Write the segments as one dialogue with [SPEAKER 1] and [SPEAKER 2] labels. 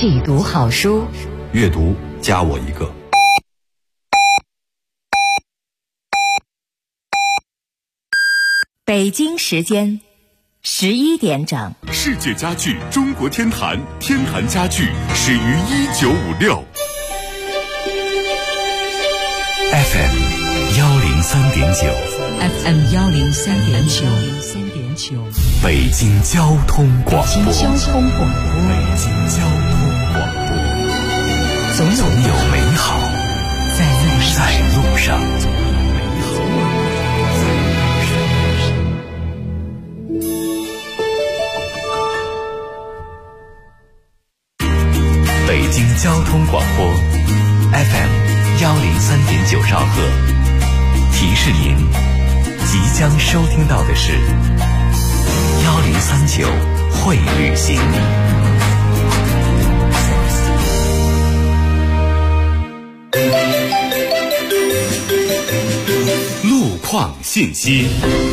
[SPEAKER 1] 细读好书，
[SPEAKER 2] 阅读加我一个。
[SPEAKER 1] 北京时间11点整，
[SPEAKER 3] 世界家具中国天坛，天坛家具始于1956。
[SPEAKER 2] FM 103.9
[SPEAKER 1] FM 103.9，
[SPEAKER 2] 北京交通广播。
[SPEAKER 1] 北京交通广播，总有美好在路上。
[SPEAKER 2] 北京交通广播 FM 103.9兆赫，提示您即将收听到的是1039会旅行。
[SPEAKER 3] 路况信息。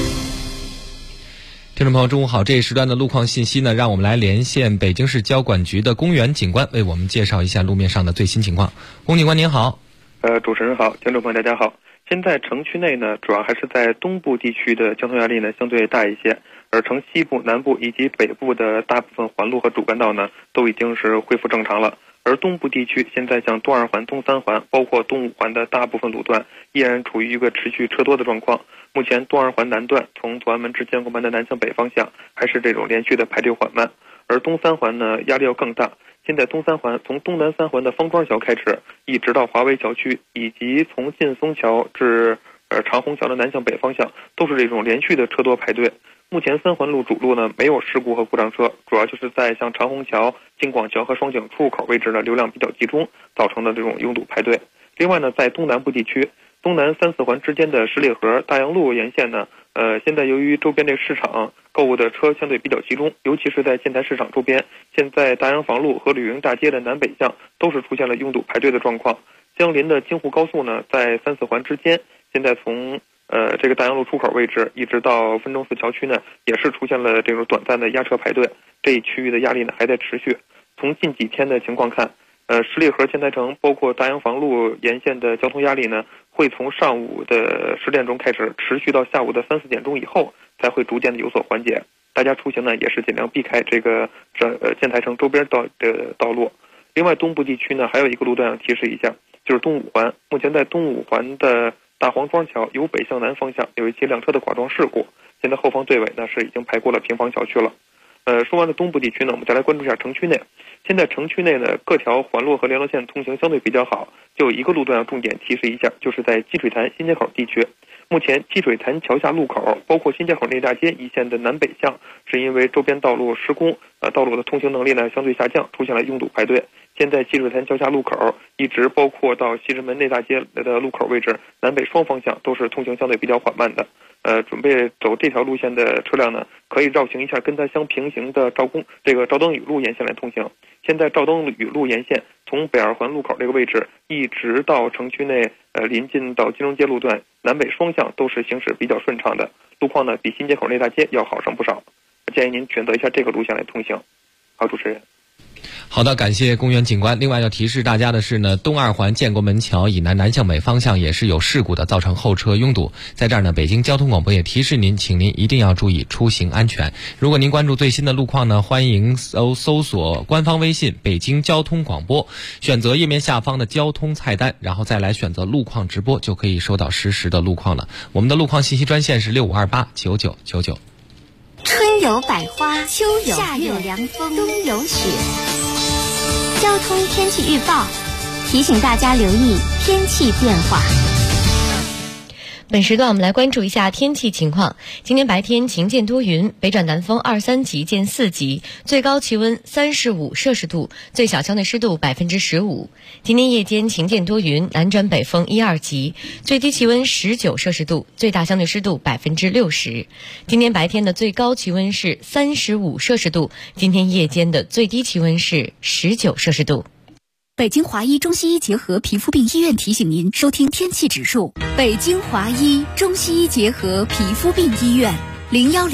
[SPEAKER 4] 听众朋友，中午好！这一时段的路况信息呢，让我们来连线北京市交管局的龚元警官，为我们介绍一下路面上的最新情况。龚警官您好。
[SPEAKER 5] 主持人好，听众朋友大家好。现在城区内呢，主要还是在东部地区的交通压力呢相对大一些，而城西部、南部以及北部的大部分环路和主干道呢，都已经是恢复正常了。而东部地区现在像东二环、东三环，包括东五环的大部分路段，依然处于一个持续车多的状况。目前东二环南段从左安门至建国门的南向北方向，还是这种连续的排队缓慢。而东三环呢，压力要更大。现在东三环从东南三环的方庄桥开始，一直到华威小区，以及从劲松桥至长虹桥的南向北方向，都是这种连续的车多排队。目前三环路主路呢没有事故和故障车，主要就是在像长虹桥、京广桥和双井出入口位置呢流量比较集中，造成的这种拥堵排队。另外呢，在东南部地区，东南三四环之间的十里河、大洋路沿线呢，现在由于周边这个市场购物的车相对比较集中，尤其是在建材市场周边，现在大洋房路和旅营大街的南北向都是出现了拥堵排队的状况。相邻的京沪高速呢，在三四环之间，现在从这个大洋路出口位置一直到分钟寺桥区呢，也是出现了这种短暂的压车排队，这一区域的压力呢还在持续。从近几天的情况看，十里河、建材城包括大洋房路沿线的交通压力呢，会从上午的10点钟开始，持续到下午的3、4点钟以后，才会逐渐的有所缓解。大家出行呢，也是尽量避开这个建材城周边的道路。另外，东部地区呢，还有一个路段要提示一下，就是东五环。目前在东五环的大黄庄桥由北向南方向有一起两车的剐撞事故，现在后方队尾呢是已经排过了平房小区了。说完了东部地区呢，我们再来关注一下城区内。现在城区内呢，各条环路和联络线通行相对比较好，就有一个路段要重点提示一下，就是在积水潭新街口地区。目前积水潭桥下路口，包括新街口内大街一线的南北向，是因为周边道路施工，道路的通行能力呢相对下降，出现了拥堵排队。现在积水潭桥下路口一直包括到西直门内大街的路口位置，南北双方向都是通行相对比较缓慢的。准备走这条路线的车辆呢，可以绕行一下跟它相平行的赵登禹路沿线来通行。现在赵登禹路沿线从北二环路口这个位置一直到城区内临近到金融街路段，南北双向都是行驶比较顺畅的，路况呢比新街口内大街要好上不少。建议您选择一下这个路线来通行。好，主持人。
[SPEAKER 4] 好的，感谢龚元警官。另外要提示大家的是呢，东二环建国门桥以南南向北方向也是有事故的，造成后车拥堵。在这儿呢，北京交通广播也提示您，请您一定要注意出行安全。如果您关注最新的路况呢，欢迎搜索官方微信北京交通广播，选择页面下方的交通菜单，然后再来选择路况直播，就可以收到实时的路况了。我们的路况信息专线是65289999。
[SPEAKER 6] 春有百花，秋有夏有凉风，冬有雪。交通天气预报提醒大家留意天气变化。
[SPEAKER 7] 本时段我们来关注一下天气情况。今天白天晴间多云，北转南风2、3级见4级，最高气温35摄氏度，最小相对湿度15%。今天夜间晴间多云，南转北风1、2级，最低气温19摄氏度，最大相对湿度60%。今天白天的最高气温是35摄氏度，今天夜间的最低气温是19摄氏度。
[SPEAKER 8] 北京华医中西医结合皮肤病医院提醒您收听天气指数。北京华医中西医结合皮肤病医院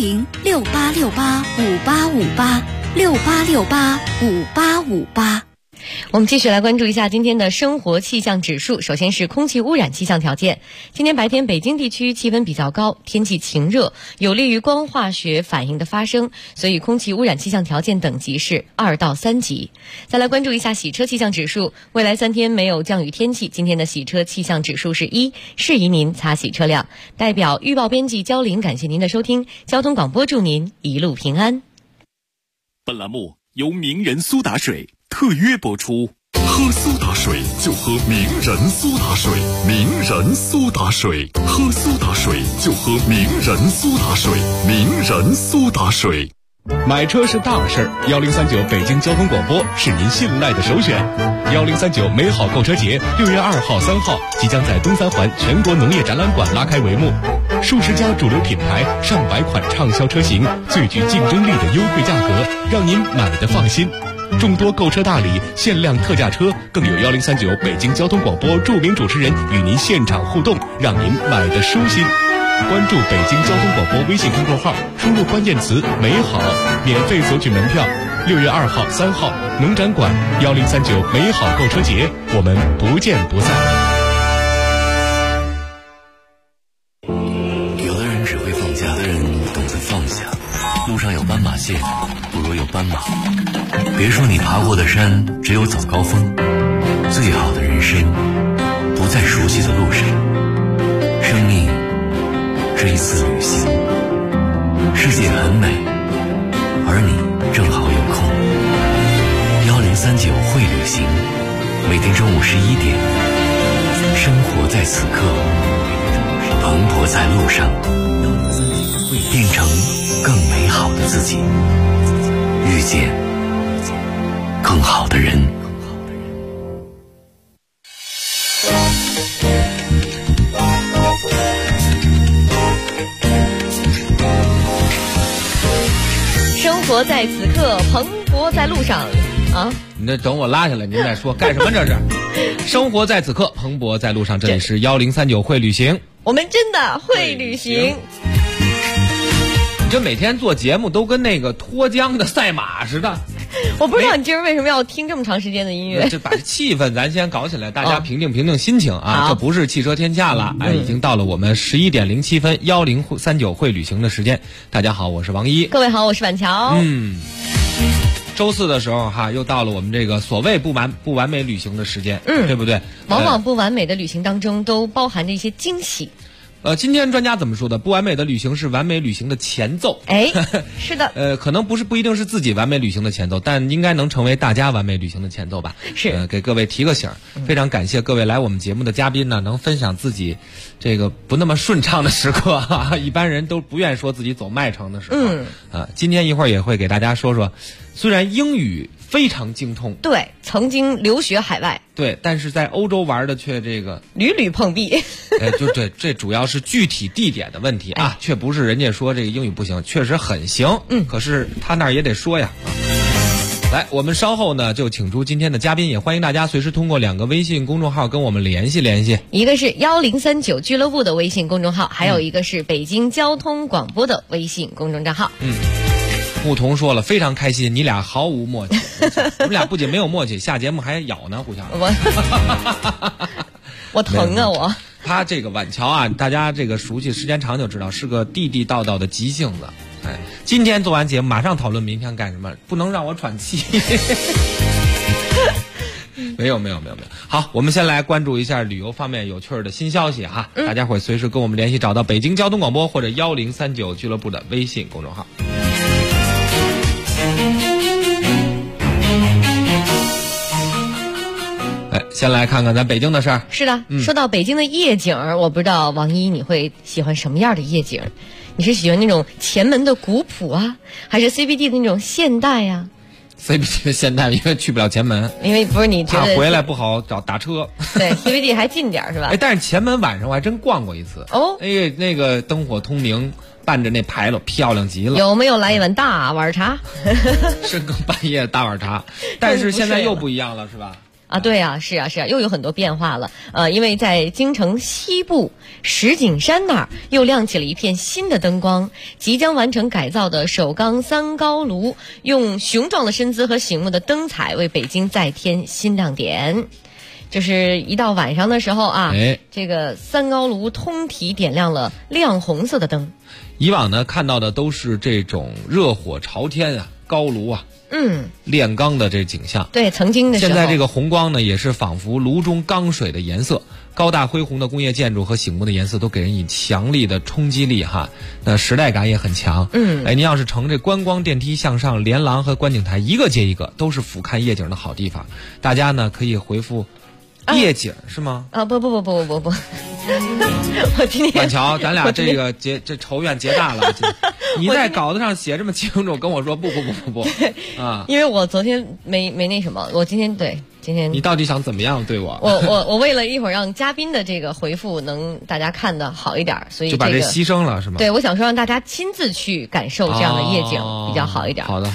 [SPEAKER 8] ，01068685858，68685858。
[SPEAKER 7] 我们继续来关注一下今天的生活气象指数。首先是空气污染气象条件。今天白天北京地区气温比较高，天气晴热，有利于光化学反应的发生，所以空气污染气象条件等级是2到3级。再来关注一下洗车气象指数。未来3天没有降雨天气，今天的洗车气象指数是1，适宜您擦洗车辆。代表预报编辑焦玲，感谢您的收听。交通广播祝您一路平安。
[SPEAKER 3] 本栏目由名人苏打水特约播出。喝苏打水就喝名人苏打水，名人苏打水，喝苏打水就喝名人苏打水，名人苏打水。
[SPEAKER 9] 买车是大事儿，1039北京交通广播是您信赖的首选。1039美好购车节6月2号、3号即将在东三环全国农业展览馆拉开帷幕，数十家主流品牌、上百款畅销车型，最具竞争力的优惠价格，让您买得放心。众多购车大礼、限量特价车，更有1039北京交通广播著名主持人与您现场互动，让您买得舒心。关注北京交通广播微信公众号，输入关键词美好，免费索取门票。6月2号、3号农展馆1039美好购车节，我们不见不散。
[SPEAKER 2] 有的人只会放假，有的人懂得放下。路上有斑马线，不如有斑马。别说你爬过的山只有早高峰，最好的人生不在熟悉的路上。生命是一次旅行，世界很美，而你正好有空。1039会旅行，每天中午11点，生活在此刻，蓬勃在路上，变成更美好的自己，遇见更好的人。
[SPEAKER 7] 生活在此刻，蓬勃在路上啊！
[SPEAKER 4] 你这等我拉下来，您再说干什么？这是生活在此刻，蓬勃在路上。这里是1039会旅行，
[SPEAKER 7] 我们真的会旅行。
[SPEAKER 4] 你这每天做节目都跟那个脱缰的赛马似的。
[SPEAKER 7] 我不知道你今儿为什么要听这么长时间的音乐。
[SPEAKER 4] 这把气氛咱先搞起来，大家平静平静心情啊！这不是汽车天下了，已经到了我们11点07分1039会旅行的时间。大家好，我是王一。
[SPEAKER 7] 各位好，我是板桥。
[SPEAKER 4] 周四的时候哈，又到了我们这个所谓不完美旅行的时间，对不对？
[SPEAKER 7] 往往不完美的旅行当中都包含着一些惊喜。
[SPEAKER 4] 今天专家怎么说的？不完美的旅行是完美旅行的前奏。
[SPEAKER 7] 哎，是的。
[SPEAKER 4] 可能不一定是自己完美旅行的前奏，但应该能成为大家完美旅行的前奏吧。
[SPEAKER 7] 是。
[SPEAKER 4] 给各位提个醒，非常感谢各位来我们节目的嘉宾呢，能分享自己这个不那么顺畅的时刻哈，一般人都不愿说自己走麦城的时候。今天一会儿也会给大家说说，虽然英语非常精通，
[SPEAKER 7] 对，曾经留学海外，
[SPEAKER 4] 对，但是在欧洲玩的却这个
[SPEAKER 7] 屡屡碰壁。
[SPEAKER 4] 就对，这主要是具体地点的问题啊，却不是人家说这个英语不行，确实很行，可是他那儿也得说呀。来，我们稍后呢就请出今天的嘉宾，也欢迎大家随时通过2个微信公众号跟我们联系联系。
[SPEAKER 7] 一个是1039俱乐部的微信公众号，还有一个是北京交通广播的微信公众账号。
[SPEAKER 4] 牧童说了，非常开心，你俩毫无默契。我们俩不仅没有默契，下节目还咬呢，互相。
[SPEAKER 7] 我疼啊我。
[SPEAKER 4] 他这个晚桥啊，大家这个熟悉时间长就知道，是个地地道道的急性子。今天做完节目马上讨论明天干什么，不能让我喘气。没有。好，我们先来关注一下旅游方面有趣的新消息哈。大家会随时跟我们联系，找到北京交通广播或者1039俱乐部的微信公众号。先来看看咱北京的事儿。
[SPEAKER 7] 是的，说到北京的夜景，我不知道王一你会喜欢什么样的夜景？你是喜欢那种前门的古朴啊，还是 CBD 的那种现代呀
[SPEAKER 4] ？CBD 的现代，因为去不了前门，
[SPEAKER 7] 因为不是你觉得
[SPEAKER 4] 回来不好找打车。
[SPEAKER 7] 对，CBD 还近点是吧？
[SPEAKER 4] 但是前门晚上我还真逛过一次
[SPEAKER 7] 哦。
[SPEAKER 4] 那个灯火通明，伴着那牌楼，漂亮极了。
[SPEAKER 7] 有没有来一碗大碗茶？
[SPEAKER 4] 深更半夜大碗茶，但是现在又不一样了，是吧？
[SPEAKER 7] 啊，对啊，是啊，又有很多变化了。因为在京城西部石景山那儿又亮起了一片新的灯光，即将完成改造的首钢三高炉，用雄壮的身姿和醒目的灯彩为北京再添新亮点。就是一到晚上的时候啊，这个三高炉通体点亮了亮红色的灯。
[SPEAKER 4] 以往呢看到的都是这种热火朝天啊，高炉啊，炼钢的这景象。
[SPEAKER 7] 对，曾经的时候。
[SPEAKER 4] 现在这个红光呢，也是仿佛炉中钢水的颜色，高大恢宏的工业建筑和醒目的颜色都给人以强力的冲击力哈，那时代感也很强。您要是乘这观光电梯向上，连廊和观景台一个接一个，都是俯瞰夜景的好地方。大家呢可以回复夜景是吗？
[SPEAKER 7] 不，我今天
[SPEAKER 4] 板桥，咱俩这个这仇怨结大了。你在稿子上写这么清楚，跟我说不啊！
[SPEAKER 7] 因为我昨天没那什么，我今天
[SPEAKER 4] 你到底想怎么样对我？
[SPEAKER 7] 我为了一会儿让嘉宾的这个回复能大家看得好一点，所以
[SPEAKER 4] 就把这牺牲了是吗？
[SPEAKER 7] 对，我想说让大家亲自去感受这样的夜景比较好一点。
[SPEAKER 4] 好的。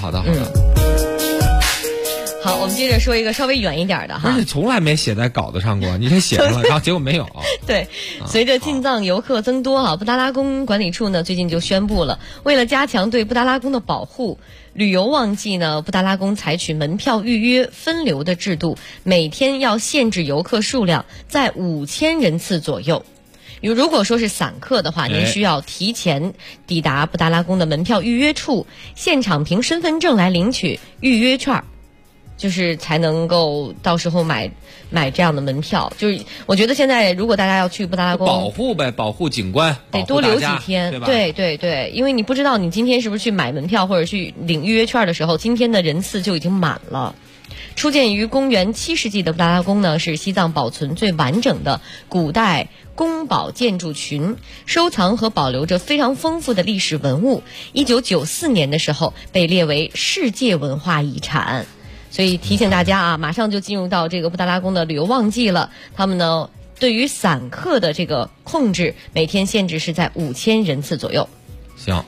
[SPEAKER 7] 好，我们接着说一个稍微远一点的哈。
[SPEAKER 4] 而且从来没写在稿子上过，你这写上了，然后结果没有。
[SPEAKER 7] 对，随着进藏游客增多哈，布达拉宫管理处呢最近就宣布了，为了加强对布达拉宫的保护，旅游旺季呢，布达拉宫采取门票预约分流的制度，每天要限制游客数量在5000人次左右。如果说是散客的话，您需要提前抵达布达拉宫的门票预约处，现场凭身份证来领取预约券。就是才能够到时候买这样的门票。就是我觉得现在如果大家要去布达拉宫，
[SPEAKER 4] 保护景观，
[SPEAKER 7] 得多留几天，对，因为你不知道你今天是不是去买门票或者去领预约券的时候，今天的人次就已经满了。初建于公元7世纪的布达拉宫呢，是西藏保存最完整的古代宫堡建筑群，收藏和保留着非常丰富的历史文物。1994年的时候被列为世界文化遗产。所以提醒大家啊，马上就进入到这个布达拉宫的旅游旺季了。他们呢，对于散客的这个控制，每天限制是在5000人次左右。
[SPEAKER 4] 行，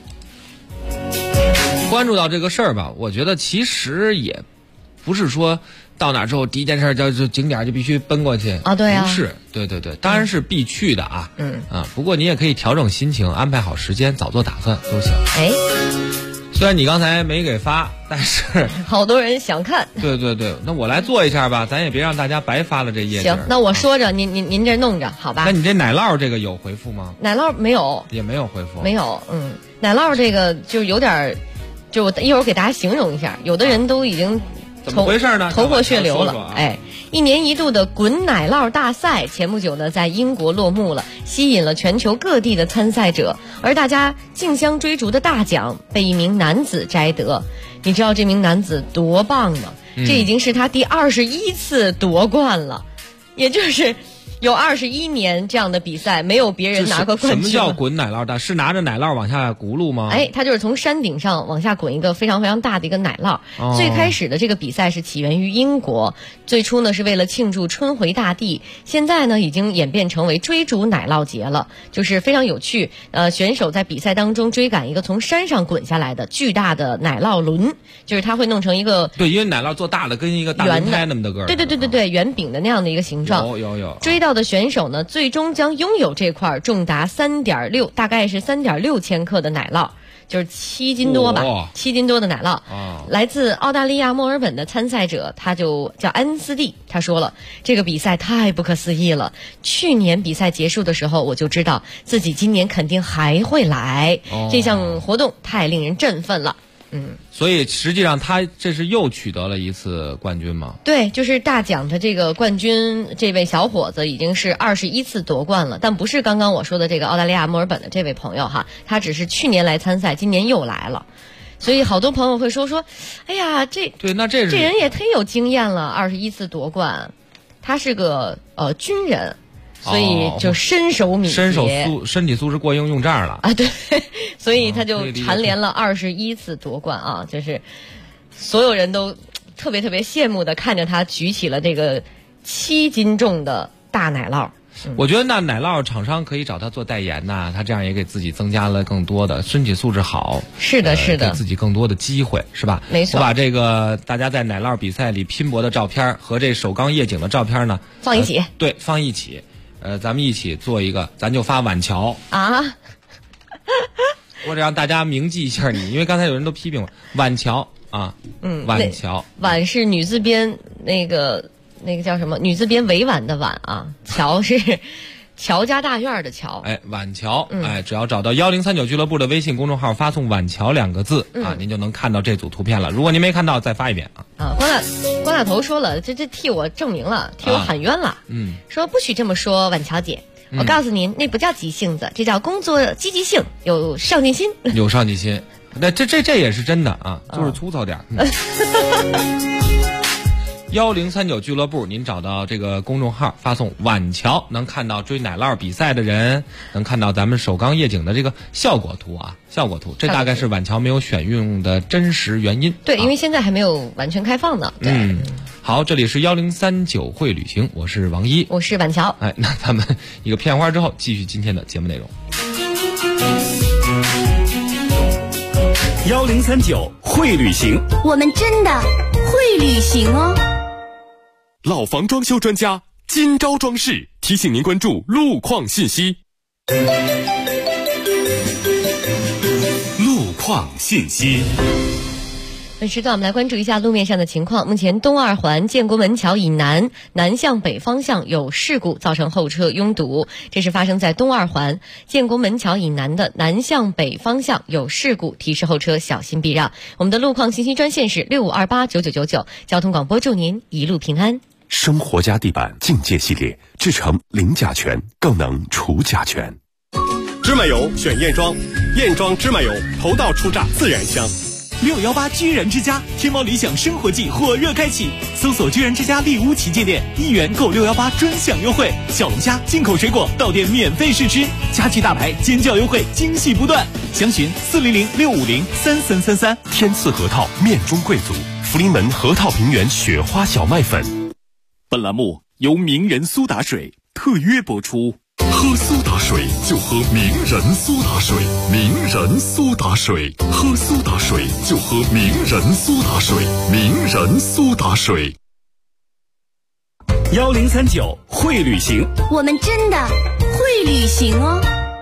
[SPEAKER 4] 关注到这个事儿吧，我觉得其实也不是说到哪之后第一件事就景点就必须奔过去
[SPEAKER 7] 啊，对啊，
[SPEAKER 4] 不是，对，当然是必去的啊，不过你也可以调整心情，安排好时间，早做打算都行。虽然你刚才没给发，但是
[SPEAKER 7] 好多人想看。
[SPEAKER 4] 对，那我来做一下吧，咱也别让大家白发了这夜景。
[SPEAKER 7] 行，那我说着，您这弄着，好吧？
[SPEAKER 4] 那你这奶酪这个有回复吗？
[SPEAKER 7] 奶酪没有，
[SPEAKER 4] 也没有回复，
[SPEAKER 7] 没有。奶酪这个就有点，就我一会儿给大家形容一下，有的人都已经
[SPEAKER 4] 怎么回事呢？
[SPEAKER 7] 头破血流了。1年1度的滚奶酪大赛前不久呢，在英国落幕了，吸引了全球各地的参赛者，而大家竞相追逐的大奖被一名男子摘得。你知道这名男子多棒吗？这已经是他第21次夺冠了，也就是有21年这样的比赛没有别人拿过冠军。
[SPEAKER 4] 什么叫滚奶酪大？是拿着奶酪往下轱辘吗？
[SPEAKER 7] 他就是从山顶上往下滚一个非常非常大的一个奶酪。最开始的这个比赛是起源于英国，最初呢是为了庆祝春回大地，现在呢已经演变成为追逐奶酪节了，就是非常有趣。选手在比赛当中追赶一个从山上滚下来的巨大的奶酪轮，就是它会弄成一个，
[SPEAKER 4] 对，因为奶酪做大了跟一个大轮胎那么的个儿，
[SPEAKER 7] 对，圆饼的那样的一个形状。
[SPEAKER 4] 有
[SPEAKER 7] 追到的选手呢，最终将拥有这块重达3.6，大概是3.6千克的奶酪，就是7斤多吧，7斤多的奶酪。来自澳大利亚墨尔本的参赛者，他就叫安斯蒂，他说了，这个比赛太不可思议了。去年比赛结束的时候，我就知道自己今年肯定还会来。这项活动太令人振奋了。
[SPEAKER 4] 所以实际上他这是又取得了一次冠军吗？
[SPEAKER 7] 对，就是大奖的这个冠军，这位小伙子已经是21次夺冠了，但不是刚刚我说的这个澳大利亚墨尔本的这位朋友哈，他只是去年来参赛，今年又来了。所以好多朋友会说，哎呀，这人也忒有经验了，21次夺冠，他是个军人。所以就身手敏捷，
[SPEAKER 4] 身体素质过硬用这儿了
[SPEAKER 7] 啊！对，所以他就蝉联了21次夺冠啊！就是所有人都特别羡慕的看着他举起了这个7斤重的大奶酪。
[SPEAKER 4] 我觉得那奶酪厂商可以找他做代言呐，他这样也给自己增加了更多的身体素质好，
[SPEAKER 7] 是的，是的，
[SPEAKER 4] 给自己更多的机会，是吧？
[SPEAKER 7] 没错。
[SPEAKER 4] 我把这个大家在奶酪比赛里拼搏的照片和这首钢夜景的照片呢
[SPEAKER 7] 放一起，
[SPEAKER 4] 对，放一起，咱们一起做一个，咱就发晚桥
[SPEAKER 7] 啊。
[SPEAKER 4] 或者让大家铭记一下你，因为刚才有人都批评我晚桥啊，晚桥，
[SPEAKER 7] 晚是女字边那个叫什么？女字边委婉的婉啊，桥是乔家大院的乔。
[SPEAKER 4] 哎，晚桥，只要找到1039俱乐部的微信公众号，发送晚桥2个字啊，您就能看到这组图片了。如果您没看到，再发一遍啊。
[SPEAKER 7] 啊，关大头说了，这替我证明了，替我喊冤了。说不许这么说，晚桥姐。我告诉您，那不叫急性子，这叫工作积极性，有上进心。
[SPEAKER 4] 有上进心，那这也是真的啊，就是粗糙点。1039俱乐部，您找到这个公众号，发送晚桥，能看到追奶酪比赛的人，能看到咱们首钢夜景的这个效果图啊，效果图。这大概是晚桥没有选用的真实原因。
[SPEAKER 7] 对，因为现在还没有完全开放呢。
[SPEAKER 4] 对。好，这里是1039会旅行，我是王一，
[SPEAKER 7] 我是晚桥。
[SPEAKER 4] 哎，那咱们一个片花之后，继续今天的节目内容。
[SPEAKER 3] 1039会旅行，
[SPEAKER 8] 我们真的会旅行哦。
[SPEAKER 3] 老房装修专家金招装饰提醒您关注路况信息。路况信息。
[SPEAKER 7] 本时段我们来关注一下路面上的情况。目前东二环建国门桥以南向北方向有事故，造成后车拥堵。这是发生在东二环建国门桥以南的南向北方向有事故，提示后车小心避让。我们的路况信息专线是65289999，交通广播祝您一路平安。
[SPEAKER 3] 生活家地板境界系列，制成零甲醛，更能除甲醛。
[SPEAKER 10] 芝麻油选燕庄，燕庄芝麻油头道初榨，自然香。
[SPEAKER 11] 618居然之家天猫理想生活季火热开启，搜索居然之家丽屋旗舰店，1元购618专享优惠，小龙虾、进口水果到店免费试吃，家具大牌尖叫优惠，惊喜不断。详询400-650-3333。
[SPEAKER 3] 天赐核桃面中贵族，福临门核桃平原雪花小麦粉。
[SPEAKER 11] 本栏目由名人苏打水特约播出。
[SPEAKER 3] 喝苏打水就喝名人苏打水，名人苏打水，喝苏打水就喝名人苏打水，名人苏打水。
[SPEAKER 10] 1039会旅行，
[SPEAKER 8] 我们真的会旅行哦。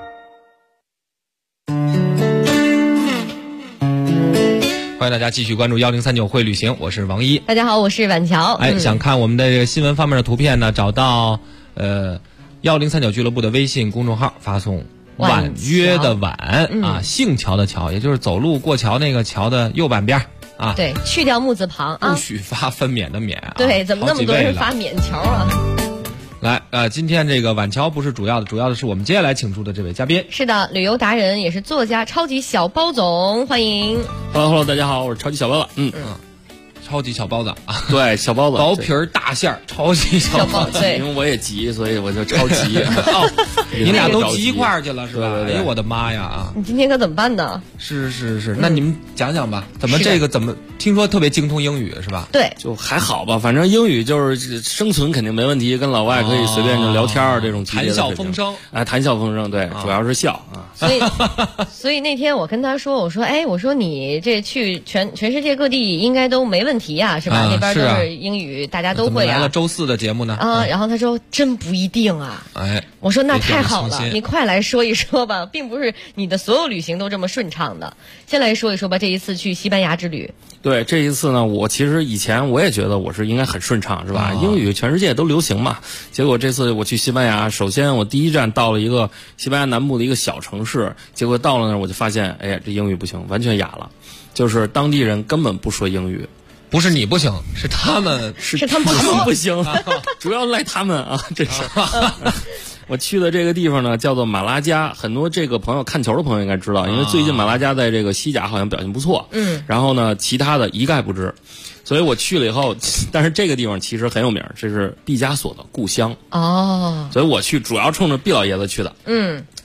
[SPEAKER 4] 欢迎大家继续关注1039会旅行，我是王一。
[SPEAKER 7] 大家好，我是晚桥。
[SPEAKER 4] 想看我们的这个新闻方面的图片呢，找到1039俱乐部的微信公众号，发送婉约的婉啊，姓乔的乔，也就是走路过桥那个桥的右半边啊。
[SPEAKER 7] 对，去掉木字旁啊。
[SPEAKER 4] 不许发分娩的娩啊。
[SPEAKER 7] 对，怎么那么多人发勉桥啊？
[SPEAKER 4] 来，今天这个晚桥不是主要的，主要的是我们接下来请出的这位嘉宾。
[SPEAKER 7] 是的，旅游达人也是作家超级小包总，欢迎。
[SPEAKER 12] Hello， 大家好，我是超级小包子。
[SPEAKER 4] 超级小包子啊，
[SPEAKER 12] 对，小包子，
[SPEAKER 4] 薄皮儿大馅儿，超级小包子。
[SPEAKER 12] 因为我也急，所以我就超急。
[SPEAKER 4] 你俩都急一块儿去了是吧？
[SPEAKER 12] 对，
[SPEAKER 4] 哎呦我的妈呀啊！
[SPEAKER 7] 你今天可怎么办呢？
[SPEAKER 4] 是，那你们讲讲吧，怎么听说特别精通英语是吧？
[SPEAKER 7] 对，
[SPEAKER 12] 就还好吧，反正英语就是生存肯定没问题，跟老外可以随便就聊天这种
[SPEAKER 4] 谈笑风生。
[SPEAKER 12] 谈笑风生，对，主要是笑啊。
[SPEAKER 7] 所以那天我跟他说，我说你这去全世界各地应该都没问题呀，是吧？那边都是英语，大家都会啊。
[SPEAKER 4] 来了周4的节目呢？
[SPEAKER 7] 然后他说真不一定啊。我说那太好了，你快来说一说吧，并不是你的所有旅行都这么顺畅的。先来说一说吧，这一次去西班牙之旅。
[SPEAKER 12] 对，这一次呢，我其实以前我也觉得我是应该很顺畅，是吧？英语全世界都流行嘛。结果这次我去西班牙，首先我第一站到了一个西班牙南部的一个小城市，结果到了那儿我就发现，哎呀，这英语不行，完全哑了，就是当地人根本不说英语。
[SPEAKER 4] 不是你不行，是他们
[SPEAKER 12] 不行，主要赖他们啊！这是。我去的这个地方呢，叫做马拉加，很多这个朋友看球的朋友应该知道，因为最近马拉加在这个西甲好像表现不错。然后呢，其他的一概不知，所以我去了以后，但是这个地方其实很有名，这是毕加索的故乡。所以我去主要冲着毕老爷子去的。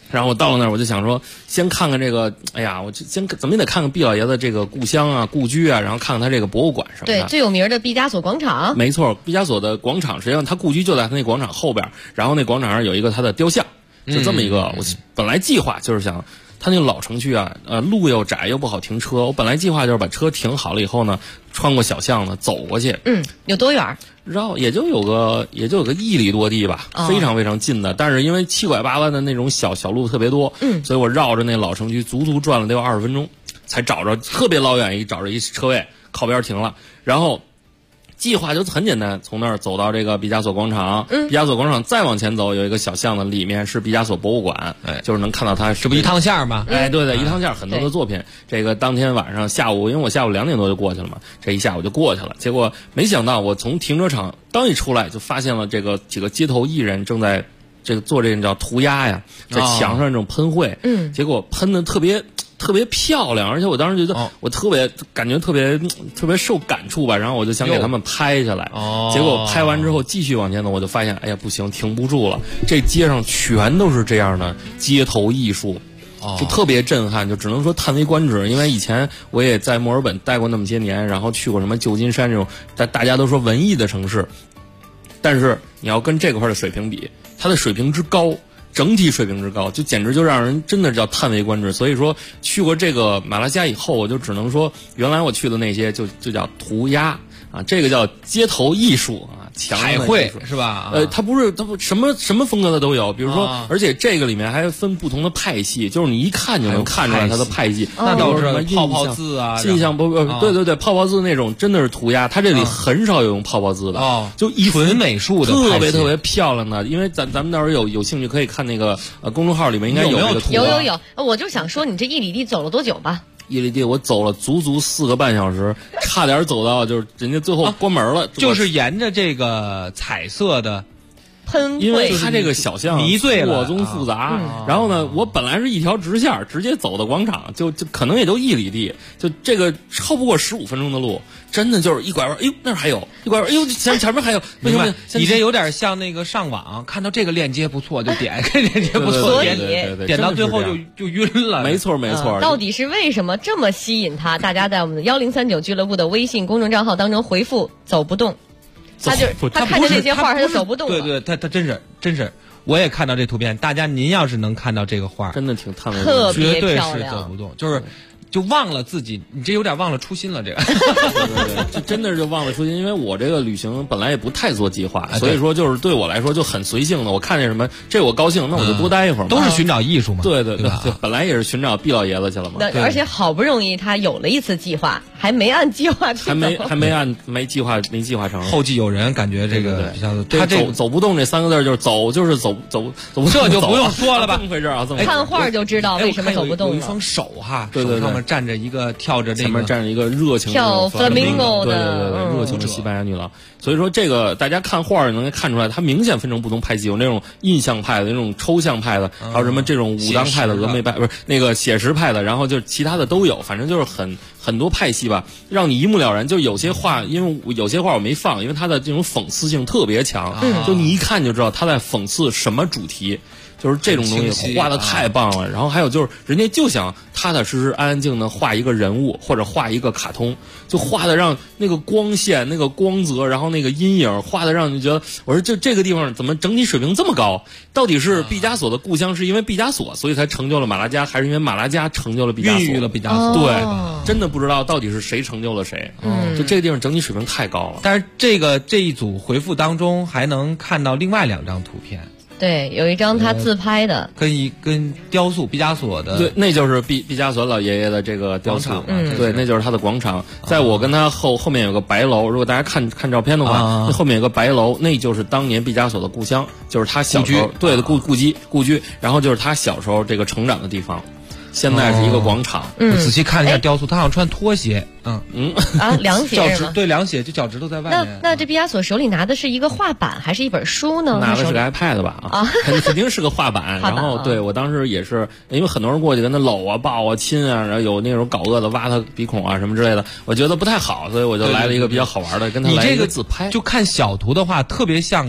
[SPEAKER 12] 然后我到了那儿，我就想说，先看看这个，哎呀，我先怎么也得看看毕老爷子这个故乡啊、故居啊，然后看看他这个博物馆什么的。
[SPEAKER 7] 对，最有名的毕加索广场。
[SPEAKER 12] 没错，毕加索的广场，实际上他故居就在他那广场后边，然后那广场上有一个他的雕像，就这么一个。我本来计划就是想，他那个老城区啊，路又窄又不好停车，我本来计划就是把车停好了以后呢，穿过小巷子走过去。
[SPEAKER 7] 有多远？
[SPEAKER 12] 绕也就有个1里多地吧，非常非常近的。但是因为七拐八弯的那种小路特别多，所以我绕着那老城区足转了得有20分钟，才找着特别老远找着一车位靠边停了。然后计划就很简单，从那儿走到这个毕加索广场，毕加索广场再往前走有一个小巷子，里面是毕加索博物馆，就是能看到他
[SPEAKER 4] 这不一趟线吗？
[SPEAKER 12] 哎，对，一趟线很多的作品。这个当天晚上下午，因为我下午2点多就过去了嘛，这一下午就过去了。结果没想到我从停车场刚一出来，就发现了这个几个街头艺人正在这个做这个叫涂鸦呀，在墙上这种喷绘，结果喷的特别漂亮，而且我当时觉得我感觉特别受感触吧，然后我就想给他们拍下来。结果拍完之后继续往前走，我就发现哎呀不行，停不住了，这街上全都是这样的街头艺术。就特别震撼，就只能说叹为观止。因为以前我也在墨尔本待过那么些年，然后去过什么旧金山这种大家都说文艺的城市，但是你要跟这块的水平比，它的水平之高，整体水平之高，就简直就让人真的叫叹为观止。所以说去过这个马拉加以后，我就只能说原来我去的那些就叫涂鸦啊，这个叫街头艺术啊，
[SPEAKER 4] 彩绘是吧？
[SPEAKER 12] 它不什么风格的都有，比如说，而且这个里面还分不同的派系，就是你一看就能看出来它的派系。
[SPEAKER 4] 那都是泡泡字啊，
[SPEAKER 12] 印象对，泡泡字那种真的是涂鸦，它这里很少有用泡泡字的，就
[SPEAKER 4] 纯美术的，
[SPEAKER 12] 特别漂亮的。因为咱们到时候有兴趣可以看那个公众号里面应该有这个图。
[SPEAKER 7] 有，我就想说你这1里地走了多久吧
[SPEAKER 12] ？1里地我走了足4个半小时，差点走到就是人家最后关门了。
[SPEAKER 4] 就是沿着这个彩色的
[SPEAKER 7] 喷绘，
[SPEAKER 12] 因为它这个小巷
[SPEAKER 4] 迷醉了，
[SPEAKER 12] 错综复杂。然后呢，我本来是一条直线直接走到广场，就可能也就1里地，就这个超不过15分钟的路，真的就是一拐弯，哎呦那儿还有一拐弯，哎呦前面还有。
[SPEAKER 4] 明白？你这有点像那个上网看到这个链接不错就点，这链接不错点到最后就晕了。
[SPEAKER 12] 没错。
[SPEAKER 7] 到底是为什么这么吸引他？大家在我们的1039俱乐部的微信公众账号当中回复“走不动”。他看见那些画，他就走不动了。
[SPEAKER 4] 对，他真是，我也看到这图片。大家您要是能看到这个画，
[SPEAKER 12] 真的挺叹为
[SPEAKER 7] 特别
[SPEAKER 4] 绝对
[SPEAKER 7] 漂亮，
[SPEAKER 4] 是走不动，就忘了自己，你这有点忘了初心了。这个
[SPEAKER 12] 对，这真的是就忘了初心。因为我这个旅行本来也不太做计划，所以说就是对我来说就很随性的。我看见什么这我高兴，那我就多待一会儿嘛。
[SPEAKER 4] 都是寻找艺术嘛。
[SPEAKER 12] 对，本来也是寻找毕老爷子去了嘛。
[SPEAKER 7] 而且好不容易他有了一次计划，还没按计划去走，
[SPEAKER 12] 还没计划成。
[SPEAKER 4] 后继有人，感觉这个比较
[SPEAKER 12] 他走不动这3个字就是走，就是走，
[SPEAKER 4] 这就不用说了吧？
[SPEAKER 12] 这么回事啊？
[SPEAKER 7] 看画就知道为什么走不动了。
[SPEAKER 4] 有一双手哈，
[SPEAKER 12] 对，
[SPEAKER 4] 手上面站着一个跳着
[SPEAKER 12] 前面站着一个热情
[SPEAKER 7] 跳 flamingo 的，
[SPEAKER 12] 对，热情的西班牙女郎。所以说这个大家看画能看出来，它明显分成不同派系，有那种印象派的，那种抽象派的，还有什么这种武当派的、峨眉派，不是那个写实派的，然后就其他的都有，反正就是很多派系吧，让你一目了然。就有些画，因为有些画我没放，因为它的这种讽刺性特别强，就你一看就知道他在讽刺什么主题。就是这种东西画的太棒了，然后还有就是人家就想踏踏实实安安静静的画一个人物或者画一个卡通，就画的让那个光线、那个光泽，然后那个阴影画的让你觉得，我说这个地方怎么整体水平这么高？到底是毕加索的故乡是因为毕加索所以才成就了马拉加，还是因为马拉加成就了毕加索？
[SPEAKER 4] 孕育了毕加索。
[SPEAKER 12] 对，真的不知道到底是谁成就了谁。就这个地方整体水平太高了。
[SPEAKER 4] 但是这一组回复当中还能看到另外2张图片。
[SPEAKER 7] 对，有一张他自拍的，
[SPEAKER 4] 跟雕塑毕加索的，
[SPEAKER 12] 对，那就是毕加索老爷爷的这个雕塑，对，那就是他的广场。在我跟他后面有个白楼，如果大家看照片的话，那后面有个白楼，那就是当年毕加索的故乡，就是他小时候对的故居，然后就是他小时候这个成长的地方。现在是一个广场。
[SPEAKER 4] 我仔细看了一下雕塑，他好像穿拖鞋。
[SPEAKER 7] 凉鞋是吗？
[SPEAKER 4] 对，凉鞋，就脚趾头在外面。
[SPEAKER 7] 那这毕加索手里拿的是一个画板还是一本书呢？
[SPEAKER 12] 拿的是个 iPad 吧？肯定是个画板。然后对我当时也是，因为很多人过去跟他搂啊、抱啊、亲啊，然后有那种搞恶的挖他鼻孔啊什么之类的，我觉得不太好，所以我就来了一个比较好玩的，跟他来一个自拍。
[SPEAKER 4] 就看小图的话，特别像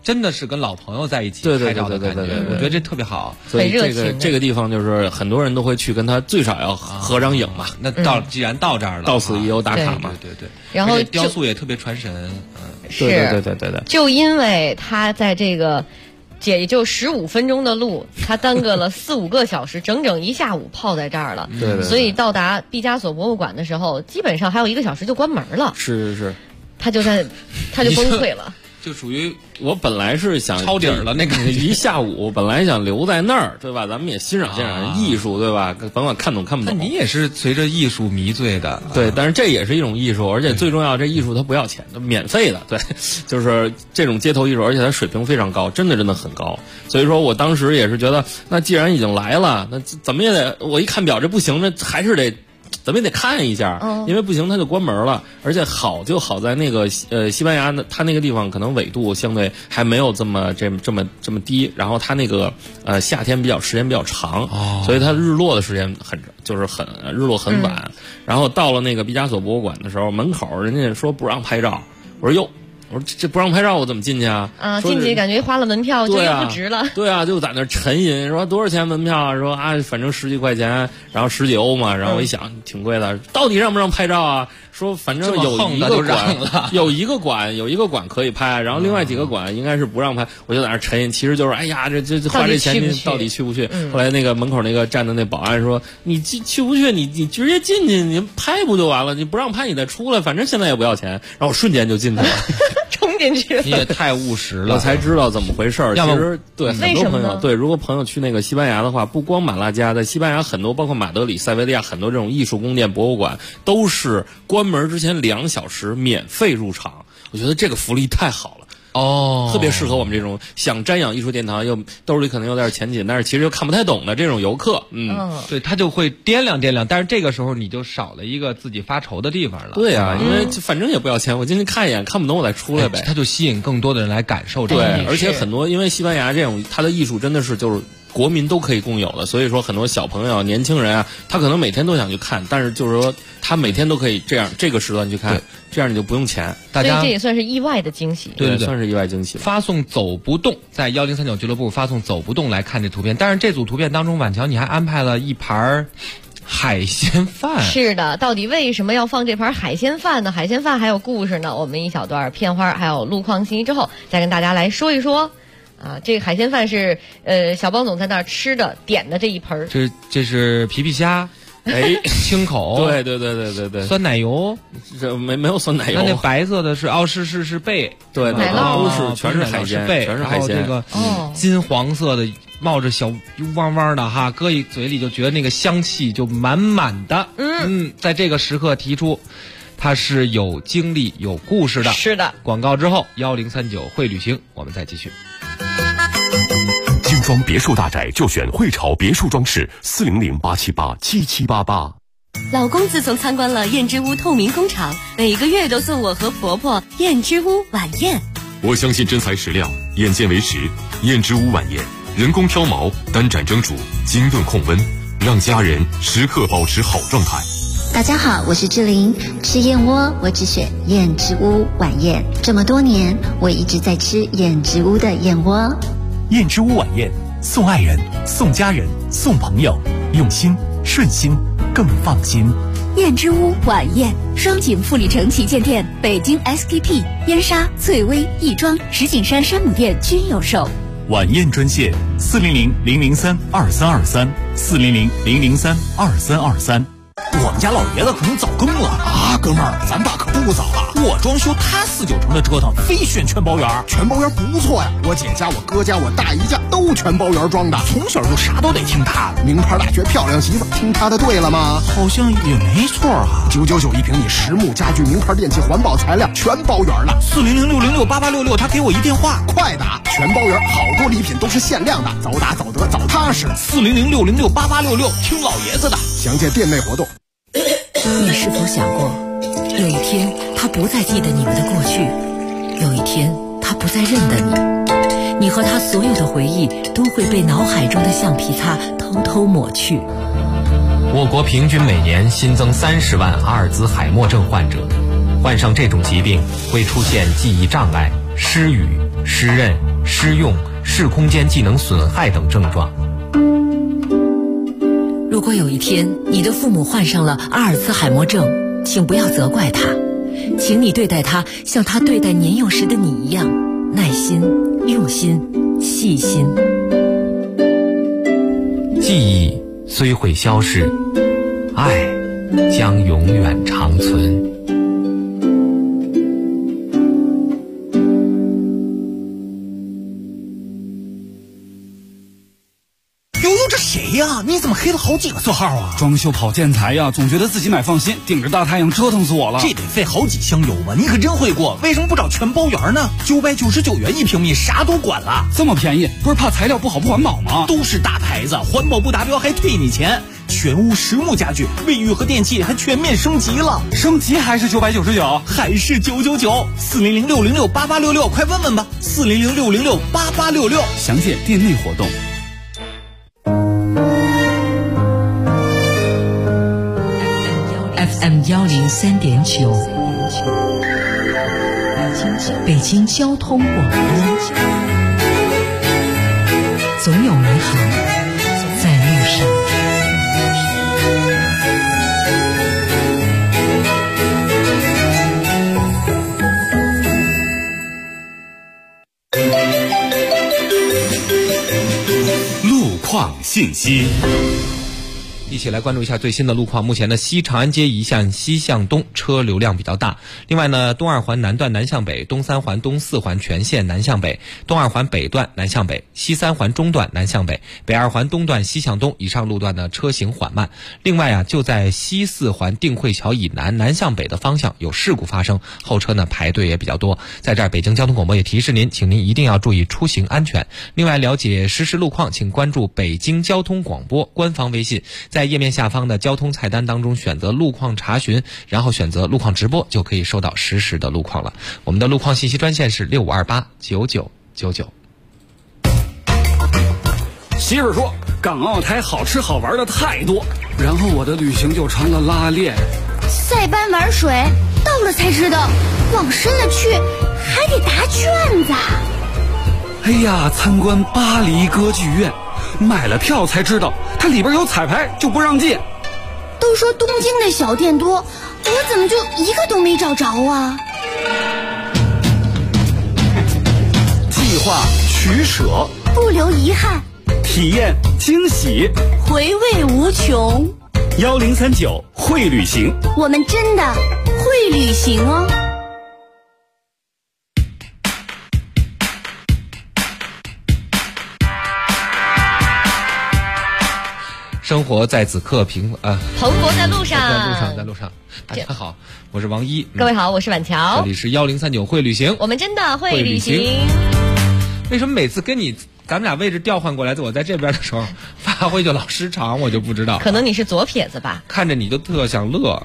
[SPEAKER 4] 真的是跟老朋友在一起
[SPEAKER 12] 对
[SPEAKER 4] 拍照的感觉，我觉得这特别好。
[SPEAKER 12] 所以这个地方就是很多人都会去跟他最少要合张影嘛。
[SPEAKER 4] 那既然到这儿了，
[SPEAKER 12] 到此一游打卡嘛。
[SPEAKER 4] 对。
[SPEAKER 7] 然后
[SPEAKER 4] 雕塑也特别传神。
[SPEAKER 7] 是，
[SPEAKER 12] 对。
[SPEAKER 7] 就因为他在这个。也就15分钟的路，他耽搁了4、5个小时，整整一下午泡在这儿了。
[SPEAKER 12] 对。
[SPEAKER 7] 所以到达毕加索博物馆的时候，基本上还有1个小时就关门了。
[SPEAKER 12] 是。
[SPEAKER 7] 他就崩溃了。
[SPEAKER 12] 就属于我本来是想
[SPEAKER 4] 抄底儿了，那个
[SPEAKER 12] 一下午本来想留在那儿，对吧？咱们也欣赏欣赏艺术，对吧？甭管看懂看不懂。
[SPEAKER 4] 那你也是随着艺术迷醉的，
[SPEAKER 12] 对。但是这也是一种艺术，而且最重要，这艺术它不要钱，免费的，对，就是这种街头艺术，而且它水平非常高，真的很高。所以说我当时也是觉得，那既然已经来了，那怎么也得，我一看表，这不行，这还是得。怎么也得看一下，因为不行它就关门了。而且好就好在那个西班牙，它那个地方可能纬度相对还没有这么低，然后它那个夏天时间比较长，所以它日落的时间日落很晚。然后到了那个毕加索博物馆的时候，门口人家说不让拍照，我说哟。我说这不让拍照，我怎么进去啊？
[SPEAKER 7] 进去感觉花了门票就又不值了。
[SPEAKER 12] 对啊，就在那沉吟，说多少钱门票啊？说反正10几块钱，然后10几欧嘛。然后我一想，挺贵的，到底让不让拍照啊？说反正有一个馆可以拍，然后另外几个馆应该是不让拍。我就在那沉吟，其实就是哎呀，这花这钱到底去不去？后来那个门口那个站的那保安说，你去不去？你直接进去，你拍不就完了？你不让拍你再出来，反正现在也不要钱。然后我瞬间就进去了。
[SPEAKER 7] 冲进去，
[SPEAKER 4] 你也太务实了，
[SPEAKER 12] 我才知道怎么回事儿。其实对很多朋友，如果朋友去那个西班牙的话，不光马拉加，在西班牙很多，包括马德里、塞维利亚很多这种艺术宫殿、博物馆，都是关门之前2小时免费入场。我觉得这个福利太好了。特别适合我们这种想瞻仰艺术殿堂又兜里可能有点钱紧，但是其实又看不太懂的这种游客。
[SPEAKER 4] 对，他就会掂量，但是这个时候你就少了一个自己发愁的地方了。
[SPEAKER 12] 对啊，因为反正也不要钱，我进去看一眼，看不懂我再出来呗。
[SPEAKER 4] 他就吸引更多的人来感受这个。
[SPEAKER 12] 对，而且很多因为西班牙这种它的艺术真的是就是国民都可以共有的，所以说很多小朋友、年轻人啊，他可能每天都想去看，但是就是说他每天都可以这个时段去看，这样你就不用钱。
[SPEAKER 7] 所以这也算是意外的惊喜。
[SPEAKER 12] 对，算是意外惊喜。
[SPEAKER 4] 发送走不动，在1039俱乐部发送走不动来看这图片，但是这组图片当中，婉乔你还安排了一盘海鲜饭。
[SPEAKER 7] 是的，到底为什么要放这盘海鲜饭呢？海鲜饭还有故事呢，我们一小段片花还有路况信息之后，再跟大家来说一说。这个海鲜饭是小帮总在那儿吃的点的这一盆。
[SPEAKER 4] 这是皮皮虾，清口。
[SPEAKER 12] 对，
[SPEAKER 4] 酸奶油，
[SPEAKER 12] 这没有酸奶油。
[SPEAKER 4] 那白色的是是贝，
[SPEAKER 12] 对，
[SPEAKER 7] 奶酪
[SPEAKER 12] 都是全是海鲜，全是海鲜。
[SPEAKER 4] 然后这个金黄色的冒着小汪汪的哈，搁一嘴里就觉得那个香气就满满的。在这个时刻提出。它是有经历、有故事的。
[SPEAKER 7] 是的。
[SPEAKER 4] 广告之后，1039会旅行，我们再继续。
[SPEAKER 3] 精装别墅大宅就选汇潮别墅装饰，400-878-7788。
[SPEAKER 13] 老公自从参观了燕之屋透明工厂，每个月都送我和婆婆燕之屋晚宴。
[SPEAKER 3] 我相信真材实料，眼见为实。燕之屋晚宴，人工挑毛，单盏蒸煮，精炖控温，让家人时刻保持好状态。
[SPEAKER 14] 大家好，我是志玲。吃燕窝我只选燕之屋晚宴，这么多年我一直在吃燕之屋的燕窝。
[SPEAKER 15] 燕之屋晚宴，送爱人，送家人，送朋友，用心顺心更放心。
[SPEAKER 8] 燕之屋晚宴，双井富力城旗舰店、北京 SKP、燕莎、翠微、亦庄、石景山山姆店均有售。
[SPEAKER 15] 晚宴专线400-003-2323，400-003-2323。我们家老爷子可能早更了啊，哥们儿，咱爸可不早了。我装修，他49成的折腾，非选全包圆。全包圆不错呀，我姐家、我哥家、我大姨家都全包圆装的，从小就啥都得听他的。名牌大学漂亮媳妇，听他的对了吗？好像也没错啊。999一平米，实木家具、名牌电器、环保材料，全包圆了。400-606-8866，他给我一电话，快打！全包圆，好多礼品都是限量的，早打早得早踏实。400-606-8866，听老爷子的。详见店内活动。
[SPEAKER 16] 你是否想过，有一天他不再记得你们的过去，有一天他不再认得你，你和他所有的回忆都会被脑海中的橡皮擦偷偷抹去。
[SPEAKER 17] 我国平均每年新增30万阿尔兹海默症患者，患上这种疾病会出现记忆障碍、失语、失认、 失用、视空间技能损害等症状。
[SPEAKER 16] 如果有一天你的父母患上了阿尔茨海默症，请不要责怪他，请你对待他像他对待年幼时的你一样，耐心、用心、细心。
[SPEAKER 17] 记忆虽会消逝，爱将永远长存。
[SPEAKER 15] 谁呀？你怎么黑了好几个色号啊？
[SPEAKER 18] 装修跑建材呀，总觉得自己买放心，顶着大太阳折腾死我了。
[SPEAKER 15] 这得费好几箱油啊！你可真会过，为什么不找全包圆呢？999元1平米，啥都管了。
[SPEAKER 18] 这么便宜，不是怕材料不好不环保吗？
[SPEAKER 15] 都是大牌子，环保不达标还退你钱。全屋实木家具、卫浴和电器还全面升级了，
[SPEAKER 18] 升级还是999，
[SPEAKER 15] 还是999，400-606-8866，快问问吧，400-606-8866，
[SPEAKER 18] 详见店内活动。
[SPEAKER 16] FM 103.9，北京交通广播，总有美好在路上。
[SPEAKER 3] 路况信息。
[SPEAKER 4] 一起来关注一下最新的路况。目前呢，西长安街一线西向东车流量比较大。另外呢，东二环南段南向北、东三环、东四环全线南向北、东二环北段南向北、西三环中段南向北、北二环东段西向东以上路段呢车行缓慢。另外啊，就在西四环定慧桥以南南向北的方向有事故发生，后车呢排队也比较多。在这儿，北京交通广播也提示您，请您一定要注意出行安全。另外，了解实时路况，请关注北京交通广播官方微信。在页面下方的交通菜单当中选择路况查询，然后选择路况直播，就可以收到实时的路况了。我们的路况信息专线是65289999。
[SPEAKER 18] 媳妇说港澳台好吃好玩的太多，然后我的旅行就成了拉练。
[SPEAKER 19] 塞班玩水，到了才知道往深了去还得答卷子。
[SPEAKER 18] 哎呀，参观巴黎歌剧院，买了票才知道它里边有彩排，就不让进。
[SPEAKER 19] 都说东京的小店多，我怎么就一个都没找着啊？
[SPEAKER 18] 计划取舍，
[SPEAKER 19] 不留遗憾，
[SPEAKER 18] 体验惊喜，
[SPEAKER 19] 回味无穷。
[SPEAKER 18] 1039会旅行，
[SPEAKER 19] 我们真的会旅行哦。
[SPEAKER 4] 生活在此刻
[SPEAKER 7] 蓬勃在路上，
[SPEAKER 4] 在路上。大家好，我是王一。
[SPEAKER 7] 各位好，我是婉乔。
[SPEAKER 4] 这里是1039会旅行，
[SPEAKER 7] 我们真的会旅行。
[SPEAKER 4] 为什么每次跟你咱们俩位置调换过来，我在这边的时候发挥就老失常，我就不知道。
[SPEAKER 7] 可能你是左撇子吧？
[SPEAKER 4] 看着你就特想乐，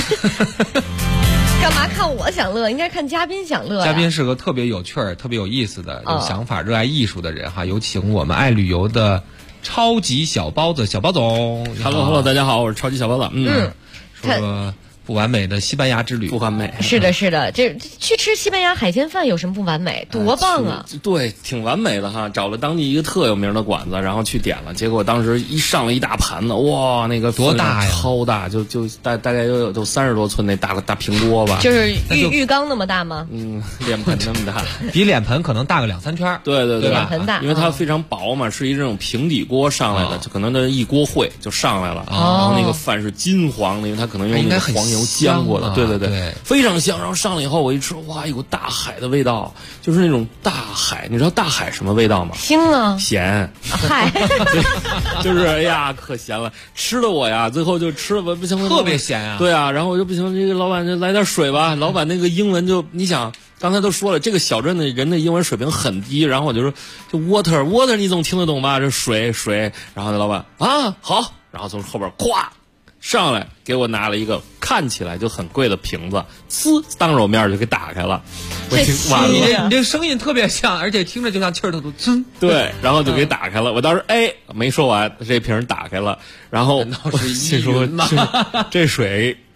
[SPEAKER 7] 干嘛看我想乐？应该看嘉宾想乐。
[SPEAKER 4] 嘉宾是个特别有趣儿、特别有意思的、有想法、热爱艺术的人哈。有请我们爱旅游的超级小包子小包总。
[SPEAKER 12] Hello， 大家好，我是超级小包子。
[SPEAKER 4] 说不完美的西班牙之旅，
[SPEAKER 12] 不完美。
[SPEAKER 7] 是的，是的，这去吃西班牙海鲜饭有什么不完美？多棒啊！
[SPEAKER 12] 对，挺完美的哈。找了当地一个特有名的馆子，然后去点了，结果当时一上了一大盘子，哇，那个
[SPEAKER 4] 多大呀？
[SPEAKER 12] 超大，就大概有30多寸那大平锅吧。
[SPEAKER 7] 就是浴缸那么大吗？
[SPEAKER 12] 脸盆那么大，
[SPEAKER 4] 比脸盆可能大个2-3圈。
[SPEAKER 12] 对，
[SPEAKER 7] 脸盆大，
[SPEAKER 12] 因为它非常薄嘛，是一这种平底锅上来的，就可能这一锅烩就上来了。然后那个饭是金黄的，因为它可能用那个黄油煎过的。对，非常香。然后上来以后我一吃，哇，有大海的味道，就是那种大海。你知道大海什么味道吗？
[SPEAKER 7] 腥啊，
[SPEAKER 12] 咸。
[SPEAKER 7] 嗨，
[SPEAKER 12] 就是哎呀，可咸了，吃的我呀，最后就吃了不行，
[SPEAKER 4] 特别咸啊。
[SPEAKER 12] 对啊，然后我就不行，这个老板就来点水吧。老板那个英文就你想。刚才都说了，这个小镇的人的英文水平很低，然后我就说，就 water， 你总听得懂吧？这水，然后那老板啊好，然后从后边咵上来给我拿了一个看起来就很贵的瓶子，当着我面就给打开了。我听完了，
[SPEAKER 4] 你这声音特别像，而且听着就像气儿都
[SPEAKER 12] 对，然后就给打开了。我当时没说完，这瓶打开了，然后
[SPEAKER 4] 难道是
[SPEAKER 12] 说这水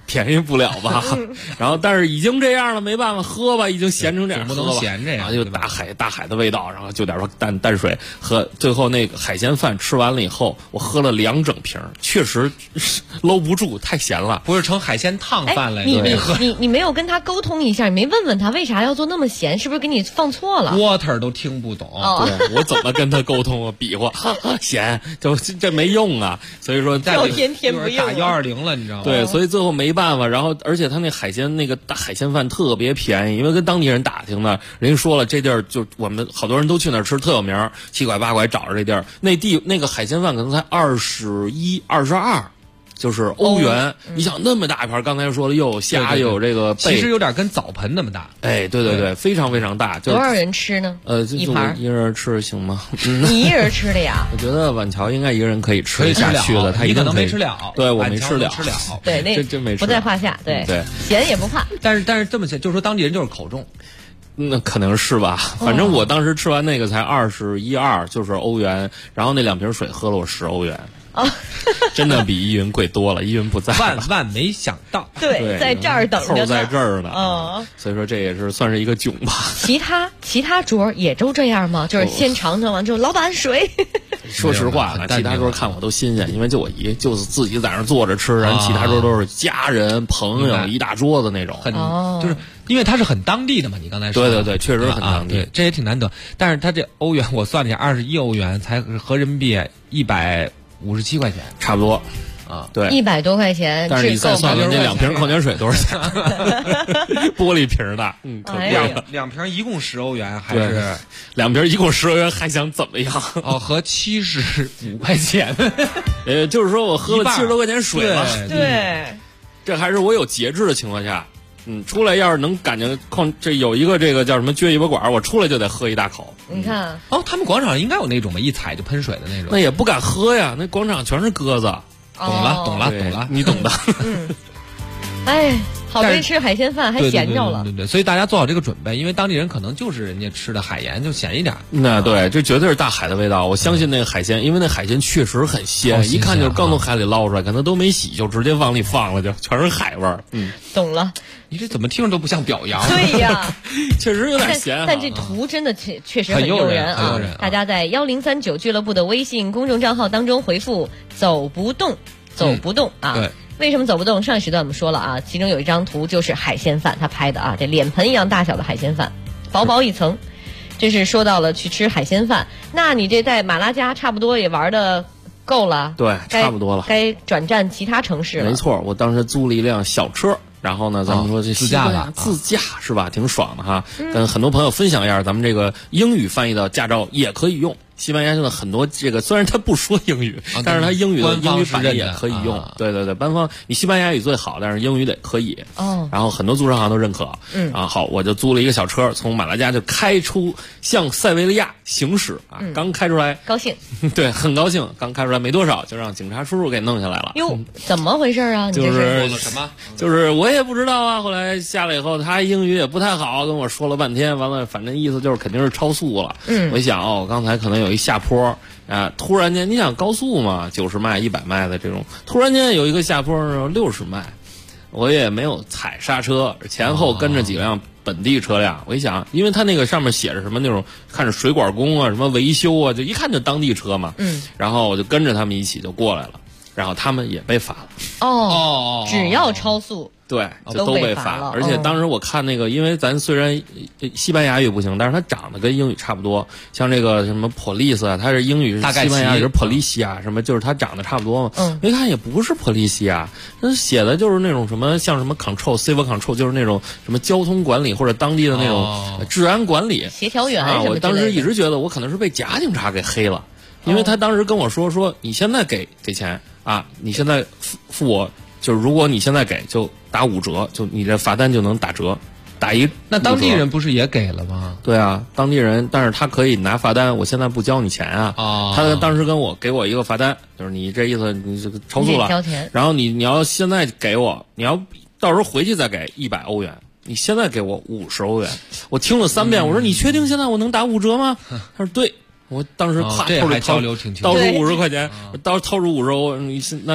[SPEAKER 12] 便宜不了吧？然后但是已经这样了，没办法喝吧，已经咸成这样，
[SPEAKER 4] 不能咸这样，
[SPEAKER 12] 然后就大海的味道，然后就点说淡水，和最后那个海鲜饭吃完了以后，我喝了2整瓶，确实搂不住，太咸了，
[SPEAKER 4] 不是成海鲜烫饭了。
[SPEAKER 7] 你没有跟他沟通一下，你没问问他为啥要做那么咸，是不是给你放错了
[SPEAKER 4] ？water 都听不懂，
[SPEAKER 12] 对，我怎么跟他沟通啊？比划咸，这没用啊，所以说
[SPEAKER 7] 叫天不用
[SPEAKER 4] 打120了，你知道吗？
[SPEAKER 12] 对，所以最后没办法，然后而且他那海鲜那个大海鲜饭特别便宜，因为跟当地人打听呢，人家说了这地儿就我们好多人都去那儿吃，特有名，7拐8拐找着这地儿，那个海鲜饭可能才21、22。就是欧元，你想那么大一盘，刚才说了又有虾又有这个贝，
[SPEAKER 4] 其实有点跟澡盆那么大。
[SPEAKER 12] 哎，对，非常非常大。
[SPEAKER 7] 多少人吃呢？一盘
[SPEAKER 12] 一人吃行吗？
[SPEAKER 7] 你一人吃的呀？
[SPEAKER 12] 我觉得晚桥应该一个人可以吃下去的，他一定
[SPEAKER 4] 可能没吃了。
[SPEAKER 12] 对，我没吃了。
[SPEAKER 7] 对，那
[SPEAKER 12] 真没吃，
[SPEAKER 7] 不在话下。对，咸也不怕。
[SPEAKER 4] 但是这么咸，就是说当地人就是口重。
[SPEAKER 12] 那可能是吧，反正我当时吃完那个才21、22，就是欧元，然后那2瓶水喝了我10欧元。真的比依云贵多了，依云不在了，
[SPEAKER 4] 万没想到，
[SPEAKER 7] 对，在这儿等着呢，
[SPEAKER 12] 扣在这儿呢，所以说这也是算是一个囧吧。
[SPEAKER 7] 其他桌也都这样吗？就是先尝完之后，老板水。
[SPEAKER 12] 说实话，其他桌看我都新鲜，因为就我就是自己在那坐着吃，然后其他桌都是家人朋友一大桌子那种，
[SPEAKER 4] 就是因为它是很当地的嘛。你刚才说，
[SPEAKER 12] 对，确实很当地，
[SPEAKER 4] 这也挺难得。但是它这欧元我算了一下，21欧元才合人民币157块钱，
[SPEAKER 12] 差不多啊。对
[SPEAKER 7] ，100多块钱。
[SPEAKER 12] 但是你再算算这2瓶矿泉水多少钱？玻璃瓶的，可贵了。
[SPEAKER 4] 2瓶一共10欧元，还是
[SPEAKER 12] 2瓶一共10欧元，还想怎么样？
[SPEAKER 4] 合75块钱。
[SPEAKER 12] 就是说我喝了70多块钱水了。
[SPEAKER 7] 对，
[SPEAKER 12] 这还是我有节制的情况下。出来要是能感觉这有一个这个叫什么撅尾巴管，我出来就得喝一大口。
[SPEAKER 7] 你看，
[SPEAKER 4] 他们广场上应该有那种吧，一踩就喷水的那种。
[SPEAKER 12] 那也不敢喝呀，那广场全是鸽子。
[SPEAKER 4] 懂了，
[SPEAKER 12] 你懂的。
[SPEAKER 7] 哎，好不容易吃海鲜饭还咸着了。
[SPEAKER 4] 对，所以大家做好这个准备，因为当地人可能就是人家吃的海盐就咸一点。
[SPEAKER 12] 那对，这绝对是大海的味道。我相信那个海鲜，因为那海鲜确实很鲜，一看就是刚从海里捞出来，可能都没洗就直接往里放了，就全是海味儿。
[SPEAKER 7] 懂了。
[SPEAKER 4] 你这怎么听着都不像表扬？
[SPEAKER 7] 对呀，
[SPEAKER 12] 确实有点咸。
[SPEAKER 7] 但这图真的确实很诱人啊！大家在1039俱乐部的微信公众账号当中回复“走不动”啊。
[SPEAKER 4] 对。
[SPEAKER 7] 为什么走不动？上一时段我们说了啊，其中有一张图就是海鲜饭，他拍的啊，这脸盆一样大小的海鲜饭，薄薄一层。这是说到了去吃海鲜饭，那你这在马拉加差不多也玩的够了，
[SPEAKER 12] 对，差不多了，
[SPEAKER 7] 该转战其他城市了。
[SPEAKER 12] 没错，我当时租了一辆小车。然后呢，咱们说这
[SPEAKER 4] 自驾
[SPEAKER 12] 是吧？挺爽的哈。跟很多朋友分享一下，咱们这个英语翻译的驾照也可以用。西班牙现在很多这个虽然他不说英语，但是他英语的英语版也可以用。对，官方你西班牙语最好，但是英语得可以。然后很多租车行都认可。好，我就租了一个小车，从马拉加就开出向塞维利亚行驶啊。刚开出来，
[SPEAKER 7] 高兴。
[SPEAKER 12] 对，很高兴。刚开出来没多少，就让警察叔叔给弄下来了。
[SPEAKER 7] 哟，怎么回事啊？
[SPEAKER 12] 就是
[SPEAKER 4] 什么？
[SPEAKER 12] 就是我也不知道啊。后来下来以后，他英语也不太好，跟我说了半天，完了，反正意思就是肯定是超速了。我一想，我刚才可能有一下坡啊，突然间你想高速嘛，90迈、100迈的这种，突然间有一个下坡60迈，我也没有踩刹车，前后跟着几辆本地车辆。我一想，因为他那个上面写着什么那种，看着水管工啊，什么维修啊，就一看就当地车嘛。然后我就跟着他们一起就过来了，然后他们也被罚了。
[SPEAKER 7] 只要超速。
[SPEAKER 12] 对，就都被罚了。而且当时我看那个，因为咱虽然西班牙语不行，但是它长得跟英语差不多。像这个什么 police 啊，它是英语是西班牙语是 policia 什么，就是它长得差不多嘛。一看也不是 policia，那写的就是那种什么像什么 control、civil control， 就是那种什么交通管理或者当地的那种治安管理
[SPEAKER 7] 协调员
[SPEAKER 12] 啊。我当时一直觉得我可能是被假警察给黑了，因为他当时跟我说你现在给钱啊，你现在付我。就是如果你现在给，就打5折，就你这罚单就能打折，打一。
[SPEAKER 4] 那当地人不是也给了吗？
[SPEAKER 12] 对啊，当地人，但是他可以拿罚单，我现在不交你钱啊。他当时给我一个罚单，就是你这意思，你这个超速了，
[SPEAKER 7] 交钱。
[SPEAKER 12] 然后你要现在给我，你要到时候回去再给100欧元，你现在给我50欧元。我听了3遍，我说你确定现在我能打5折吗？他说对。我当时
[SPEAKER 4] 这还交流挺
[SPEAKER 12] 掏出50块钱，掏出50欧，那你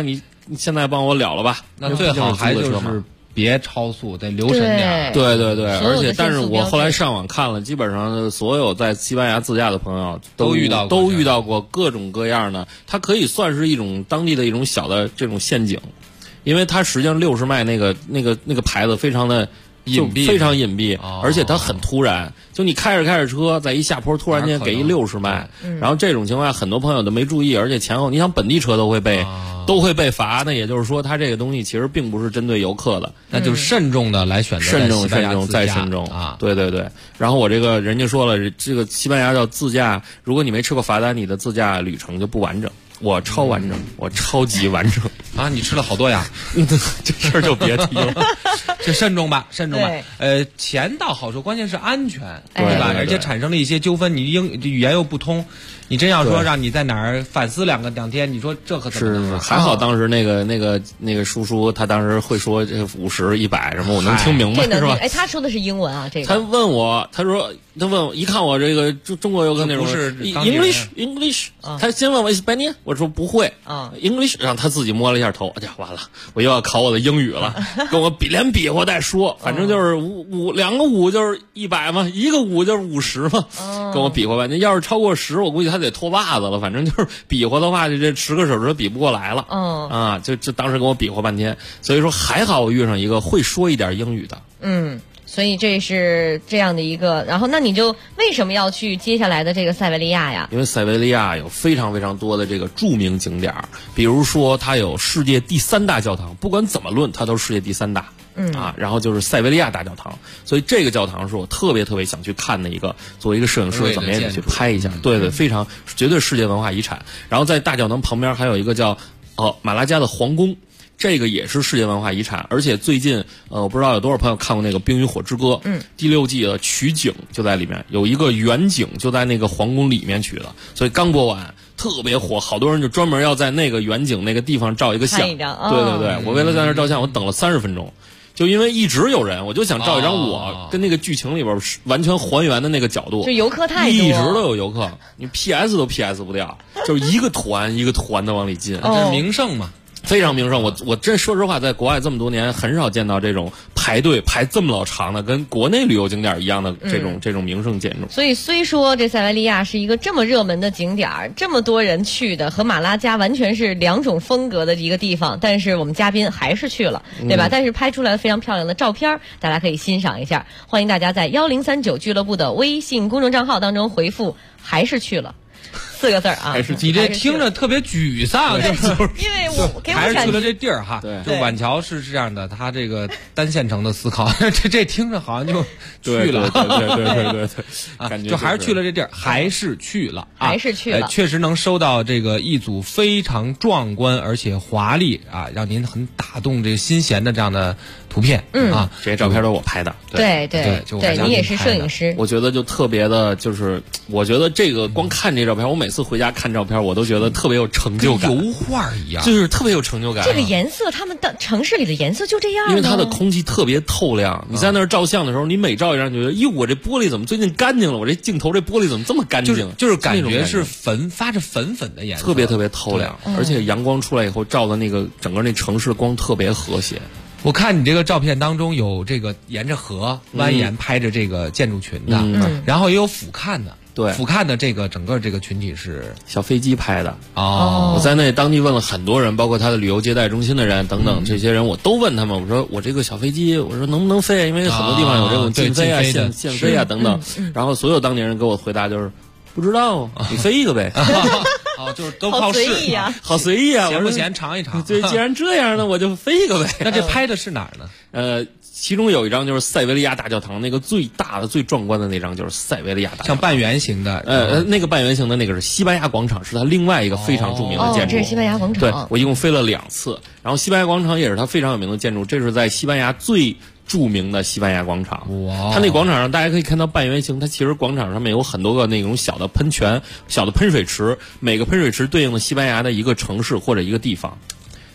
[SPEAKER 12] 现在帮我了了吧？
[SPEAKER 4] 那最好还就是别超速，得留神点。
[SPEAKER 12] 对，而且但是我后来上网看了，基本上所有在西班牙自驾的朋友都遇到过各种各样的，它可以算是一种当地的一种小的这种陷阱，因为它实际上60迈那个牌子非常的
[SPEAKER 4] 隐蔽，
[SPEAKER 12] 非常隐蔽，而且它很突然，就你开着车在一下坡突然间给一60迈，然后这种情况下很多朋友都没注意，而且前后你想本地车都会被罚，那也就是说它这个东西其实并不是针对游客的，
[SPEAKER 4] 那就慎重的来选择，
[SPEAKER 12] 慎重再慎重
[SPEAKER 4] 啊！
[SPEAKER 12] 对。然后我这个人家说了，这个西班牙叫自驾，如果你没吃过罚单，你的自驾旅程就不完整。我超完整，我超级完整
[SPEAKER 4] 啊！你吃了好多呀，
[SPEAKER 12] 这事儿就别提了，
[SPEAKER 4] 就慎重吧。钱倒好说，关键是安全，对吧？而且产生了一些纠纷，你语言又不通，你真要说让你在哪儿反思两天，你说这可怎么能？
[SPEAKER 12] 是还好当时那个叔叔他当时会说这50、100什么，我能听明白是吧？
[SPEAKER 7] 哎，他说的是英文啊，这个。
[SPEAKER 12] 他问我，一看我这个中国游客那种
[SPEAKER 4] 是
[SPEAKER 12] English， 他先问我 Spanish， 我说不会English， 然后他自己摸了一下头，哎呀，完了，我又要考我的英语了，跟我连比划带说，反正就是两个5就是100嘛，一个5就是50嘛，跟我比划半天。要是超过10，我估计他得脱袜子了。反正就是比划的话，这10个手指头比不过来了。就当时跟我比划半天，所以说还好我遇上一个会说一点英语的。
[SPEAKER 7] 所以这是这样的一个，然后那你就为什么要去接下来的这个塞维利亚呀？
[SPEAKER 12] 因为塞维利亚有非常非常多的这个著名景点，比如说它有世界第3大教堂，不管怎么论，它都是世界第3大。然后就是塞维利亚大教堂，所以这个教堂是我特别想去看的一个，作为一个摄影师怎么也得去拍一下。对，非常绝对世界文化遗产。然后在大教堂旁边还有一个叫马拉加的皇宫。这个也是世界文化遗产，而且最近我不知道有多少朋友看过那个《冰与火之歌》，第6季的取景就在里面，有一个远景就在那个皇宫里面取的，所以刚播完特别火，好多人就专门要在那个远景那个地方照一个相。对，我为了在那照相，我等了30分钟。就因为一直有人，我就想照一张我跟那个剧情里边完全还原的那个角度。
[SPEAKER 7] 就游客太多，
[SPEAKER 12] 一直都有游客，你 PS 都 PS 不掉，就是一个团一个团的往里进。
[SPEAKER 4] 这是名胜嘛。
[SPEAKER 12] 非常名胜，我真说实话，在国外这么多年，很少见到这种排队排这么老长的，跟国内旅游景点一样的这种名胜建筑。
[SPEAKER 7] 所以虽说这塞维利亚是一个这么热门的景点，这么多人去的，和马拉加完全是2种风格的一个地方，但是我们嘉宾还是去了，对吧？但是拍出来非常漂亮的照片，大家可以欣赏一下。欢迎大家在1039俱乐部的微信公众账号当中回复“还是去了”4个字啊！
[SPEAKER 4] 你这听着特别沮丧，
[SPEAKER 7] 因为我
[SPEAKER 4] 还是去了这地儿哈。
[SPEAKER 12] 对，
[SPEAKER 4] 就板桥是这样的，他这个单线程的思考，这听着好像就去了。
[SPEAKER 12] 对，感觉
[SPEAKER 4] 就还是去了这地儿，还是去了，
[SPEAKER 7] 还是去了，
[SPEAKER 4] 确实能收到这个一组非常壮观而且华丽啊，让您很打动这个心弦的这样的图片啊。
[SPEAKER 12] 这些照片都是我拍的。
[SPEAKER 7] 对，你也是摄影师。
[SPEAKER 12] 我觉得就特别的，就是我觉得这个光看这照片，我每次回家看照片，我都觉得特别有成就感，
[SPEAKER 4] 油画一样，
[SPEAKER 12] 就是特别有成就感。
[SPEAKER 7] 这个颜色，他们的城市里的颜色就这样，
[SPEAKER 12] 因为它的空气特别透亮。你在那儿照相的时候，你每照一张，你觉得，哟，我这玻璃怎么最近干净了？我这镜头这玻璃怎么这么干净？
[SPEAKER 4] 就是感觉是发着粉的颜色，
[SPEAKER 12] 特别透亮，而且阳光出来以后照的那个整个那城市光特别和谐。
[SPEAKER 4] 我看你这个照片当中有这个沿着河蜿蜒拍着这个建筑群的，然后也有俯瞰的。
[SPEAKER 12] 对，
[SPEAKER 4] 俯瞰的这个整个这个群体是
[SPEAKER 12] 小飞机拍的
[SPEAKER 4] 哦。
[SPEAKER 12] 我在那当地问了很多人，包括他的旅游接待中心的人等等，这些人我都问他们，我说我这个小飞机，我说能不能飞？因为很多地方有这种禁飞啊、限飞啊等等。然后所有当地人给我回答就是不知道，你飞一个呗。
[SPEAKER 4] 就是都靠试，
[SPEAKER 12] 好随意啊！
[SPEAKER 4] 闲不闲尝一尝。
[SPEAKER 12] 对，既然这样呢，我就飞一个呗。
[SPEAKER 4] 那这拍的是哪儿呢？
[SPEAKER 12] 其中有一张就是塞维利亚大教堂，那个最大的、最壮观的那张就是塞维利亚大教堂，
[SPEAKER 4] 像半圆形的。
[SPEAKER 12] 那个半圆形的那个是西班牙广场，是它另外一个非常著名的建筑。
[SPEAKER 7] 这是西班牙广场。
[SPEAKER 12] 对，我一共飞了2次，然后西班牙广场也是它非常有名的建筑，这是在西班牙最著名的西班牙广场。
[SPEAKER 4] 哇！
[SPEAKER 12] 它那广场上大家可以看到半圆形，它其实广场上面有很多个那种小的喷泉、小的喷水池，每个喷水池对应了西班牙的一个城市或者一个地方。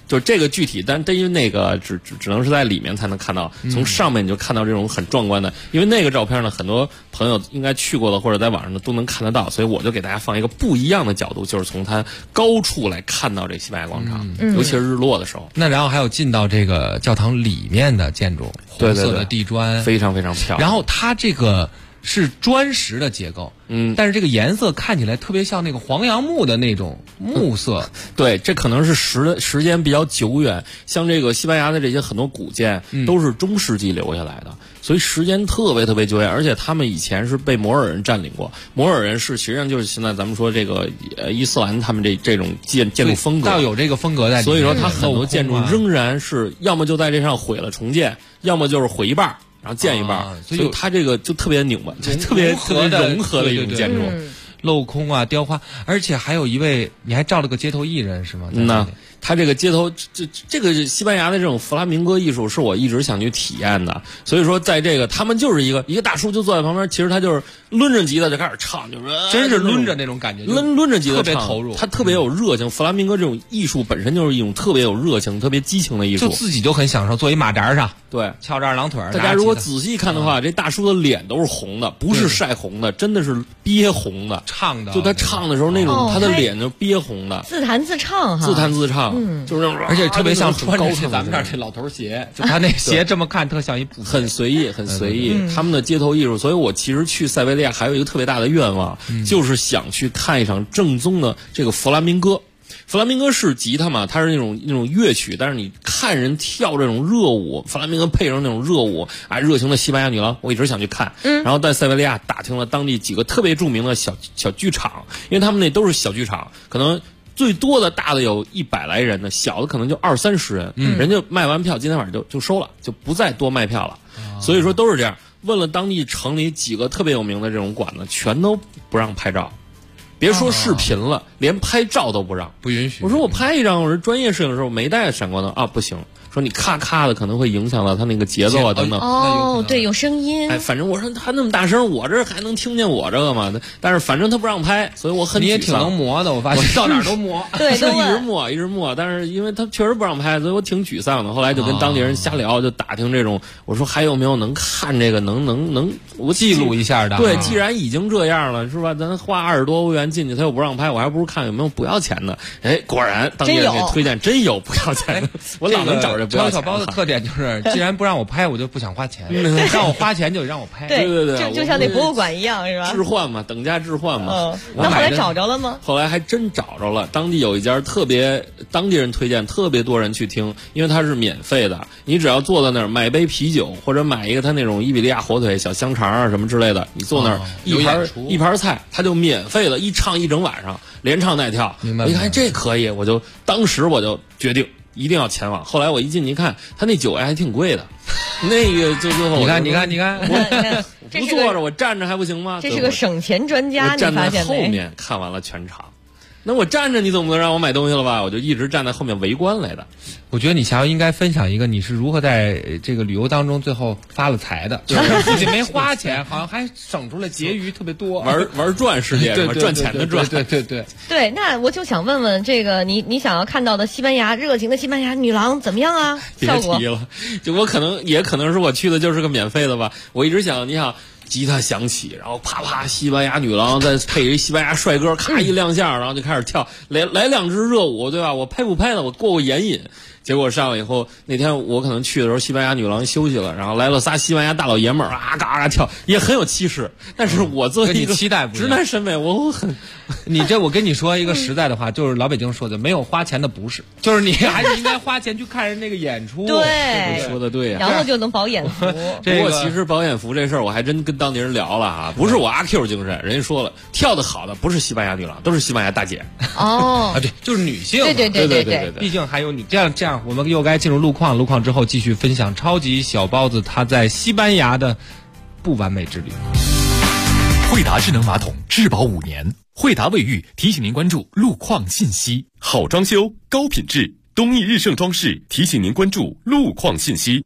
[SPEAKER 12] 就这个具体，但因为那个只能是在里面才能看到，从上面你就看到这种很壮观的。因为那个照片呢，很多朋友应该去过的或者在网上的都能看得到，所以我就给大家放一个不一样的角度，就是从它高处来看到这西班牙广场，尤其是日落的时候。
[SPEAKER 4] 那然后还有进到这个教堂里面的建筑，红色的地砖，
[SPEAKER 12] 非常非常漂亮。
[SPEAKER 4] 然后它这个是砖石的结构，但是这个颜色看起来特别像那个黄杨木的那种木色。
[SPEAKER 12] 对，这可能是时间比较久远，像这个西班牙的这些很多古建都是中世纪留下来的，所以时间特别特别久远，而且他们以前是被摩尔人占领过。摩尔人是实际上就是现在咱们说这个伊斯兰他们这种建筑风格，
[SPEAKER 4] 倒有这个风格在里面。
[SPEAKER 12] 所以说它很多建筑仍然是要么就在这上毁了重建，要么就是毁一半然后建一半，所以它这个就特别拧巴，就特别融合的一种建筑，
[SPEAKER 4] 镂空啊、雕花，而且还有一位，你还照了个街头艺人是吗？
[SPEAKER 12] 那他这个街头，这个西班牙的这种弗拉明戈艺术是我一直想去体验的，所以说在这个他们就是一个大叔就坐在旁边，其实他就是抡着吉他就开始唱，就是
[SPEAKER 4] 真是抡着那种感觉，
[SPEAKER 12] 抡着吉他
[SPEAKER 4] 特别投入，
[SPEAKER 12] 他特别有热情。弗拉明戈这种艺术本身就是一种特别有热情、特别激情的艺术，
[SPEAKER 4] 就自己就很享受，坐一马扎上，
[SPEAKER 12] 对，
[SPEAKER 4] 翘着二郎腿。
[SPEAKER 12] 大家如果仔细看的话，这大叔的脸都是红的，不是晒红的，真的是憋红的，
[SPEAKER 4] 唱的，
[SPEAKER 12] 就他唱的时候那种他的脸就憋红的，
[SPEAKER 7] 自弹自唱哈，
[SPEAKER 12] 自弹自唱，就是那种。
[SPEAKER 4] 而且特别像穿着咱们这儿这老头鞋，就他那鞋这么看特像一
[SPEAKER 12] 很随意，很随意。他们的街头艺术，所以我其实去塞维利亚还有一个特别大的愿望，就是想去看一场正宗的这个弗拉明戈。弗拉明戈是吉他嘛，它是那种乐曲，但是你看人跳这种热舞，弗拉明戈配上那种热舞啊，热情的西班牙女郎，我一直想去看。然后在塞维利亚打听了当地几个特别著名的小剧场，因为他们那都是小剧场，可能最多的大的有100来人的，小的可能就20-30人，人家卖完票今天晚上就收了，就不再多卖票了。所以说都是这样。问了当地城里几个特别有名的这种馆子，全都不让拍照，别说视频了，连拍照都不让，
[SPEAKER 4] 不允许。
[SPEAKER 12] 我说我拍一张，我是专业摄影师，我没带闪光灯啊，不行。说你咔咔的可能会影响到他那个节奏啊等等。
[SPEAKER 7] 哦，对，有声音。
[SPEAKER 12] 哎，反正我说他那么大声，我这还能听见我这个吗？但是反正他不让拍，所以我很沮丧。
[SPEAKER 4] 你也挺能磨的，我发现到哪儿都磨。
[SPEAKER 7] 对，
[SPEAKER 12] 是一直磨。但是因为他确实不让拍，所以我挺沮丧的。后来就跟当地人瞎聊，就打听这种，我说还有没有能看这个能我
[SPEAKER 4] 记录一下的？
[SPEAKER 12] 对，既然已经这样了，是吧？咱花20多欧元进去，他又不让拍，我还不如看有没有不要钱的。哎，果然当地人给推荐真有不要钱的，我老能找着不要钱的。
[SPEAKER 4] 小包的特点就是，既然不让我拍，我就不想花钱；让我花钱就让我拍。
[SPEAKER 12] 对，
[SPEAKER 7] 就像那博物馆一样，是吧？
[SPEAKER 12] 置换嘛，等价置换嘛。
[SPEAKER 7] 那后来找着了吗？
[SPEAKER 12] 后来还真找着了，当地有一家当地人推荐，特别多人去听，因为它是免费的。你只要坐在那儿买杯啤酒，或者买一个他那种伊比利亚火腿、小香肠啊什么之类的，你坐那儿一盘菜，他就免费的，一唱一整晚上，连唱带跳。
[SPEAKER 4] 明白？
[SPEAKER 12] 我一看这可以，当时我就决定。一定要前往。后来我一进去一看，他那酒还挺贵的，那个就最后
[SPEAKER 4] 你看，
[SPEAKER 12] 我不坐着，我站着还不行吗？
[SPEAKER 7] 这是个省钱专家，
[SPEAKER 12] 你发现没？后面看完了全场。那我站着，你总不能让我买东西了吧？我就一直站在后面围观来的。
[SPEAKER 4] 我觉得你想要应该分享一个你是如何在这个旅游当中最后发了财的，就是自己没花钱，好像还省出了结余特别多。
[SPEAKER 12] 玩转世界，赚钱的赚。
[SPEAKER 4] 对。
[SPEAKER 7] 对，那我就想问问这个你想要看到的热情的西班牙女郎怎么样啊？效果？
[SPEAKER 12] 别提了，就我可能是我去的就是个免费的吧。我一直想，你想。吉他响起，然后啪啪，西班牙女郎再配一西班牙帅哥，咔一亮相，然后就开始跳，来2支热舞，对吧？我配不配呢？我过眼瘾。结果上了以后，那天我可能去的时候，西班牙女郎休息了，然后来了仨西班牙大老爷们儿，啊嘎嘎跳，也很有气势。但是我作为一个直男审美，我很，
[SPEAKER 4] 我跟你说一个实在的话，就是老北京说的，没有花钱的不是，就是你还是应该花钱去看人那个演出。
[SPEAKER 7] 对，
[SPEAKER 12] 说的对呀。
[SPEAKER 7] 然后就能保眼福。
[SPEAKER 12] 不过其实保眼福这事儿，我还真跟当地人聊了啊，不是我阿 Q 精神，人家说了，跳得好的不是西班牙女郎，都是西班牙大姐。
[SPEAKER 7] 哦，
[SPEAKER 4] 对，就是女性。
[SPEAKER 7] 对，
[SPEAKER 4] 毕竟还有女这样，我们又该进入路况之后继续分享超级小包子他在西班牙的不完美之旅。
[SPEAKER 3] 惠达智能马桶质保5年，惠达卫浴提醒您关注路况信息。好装修高品质，东义日盛装饰提醒您关注路况信息。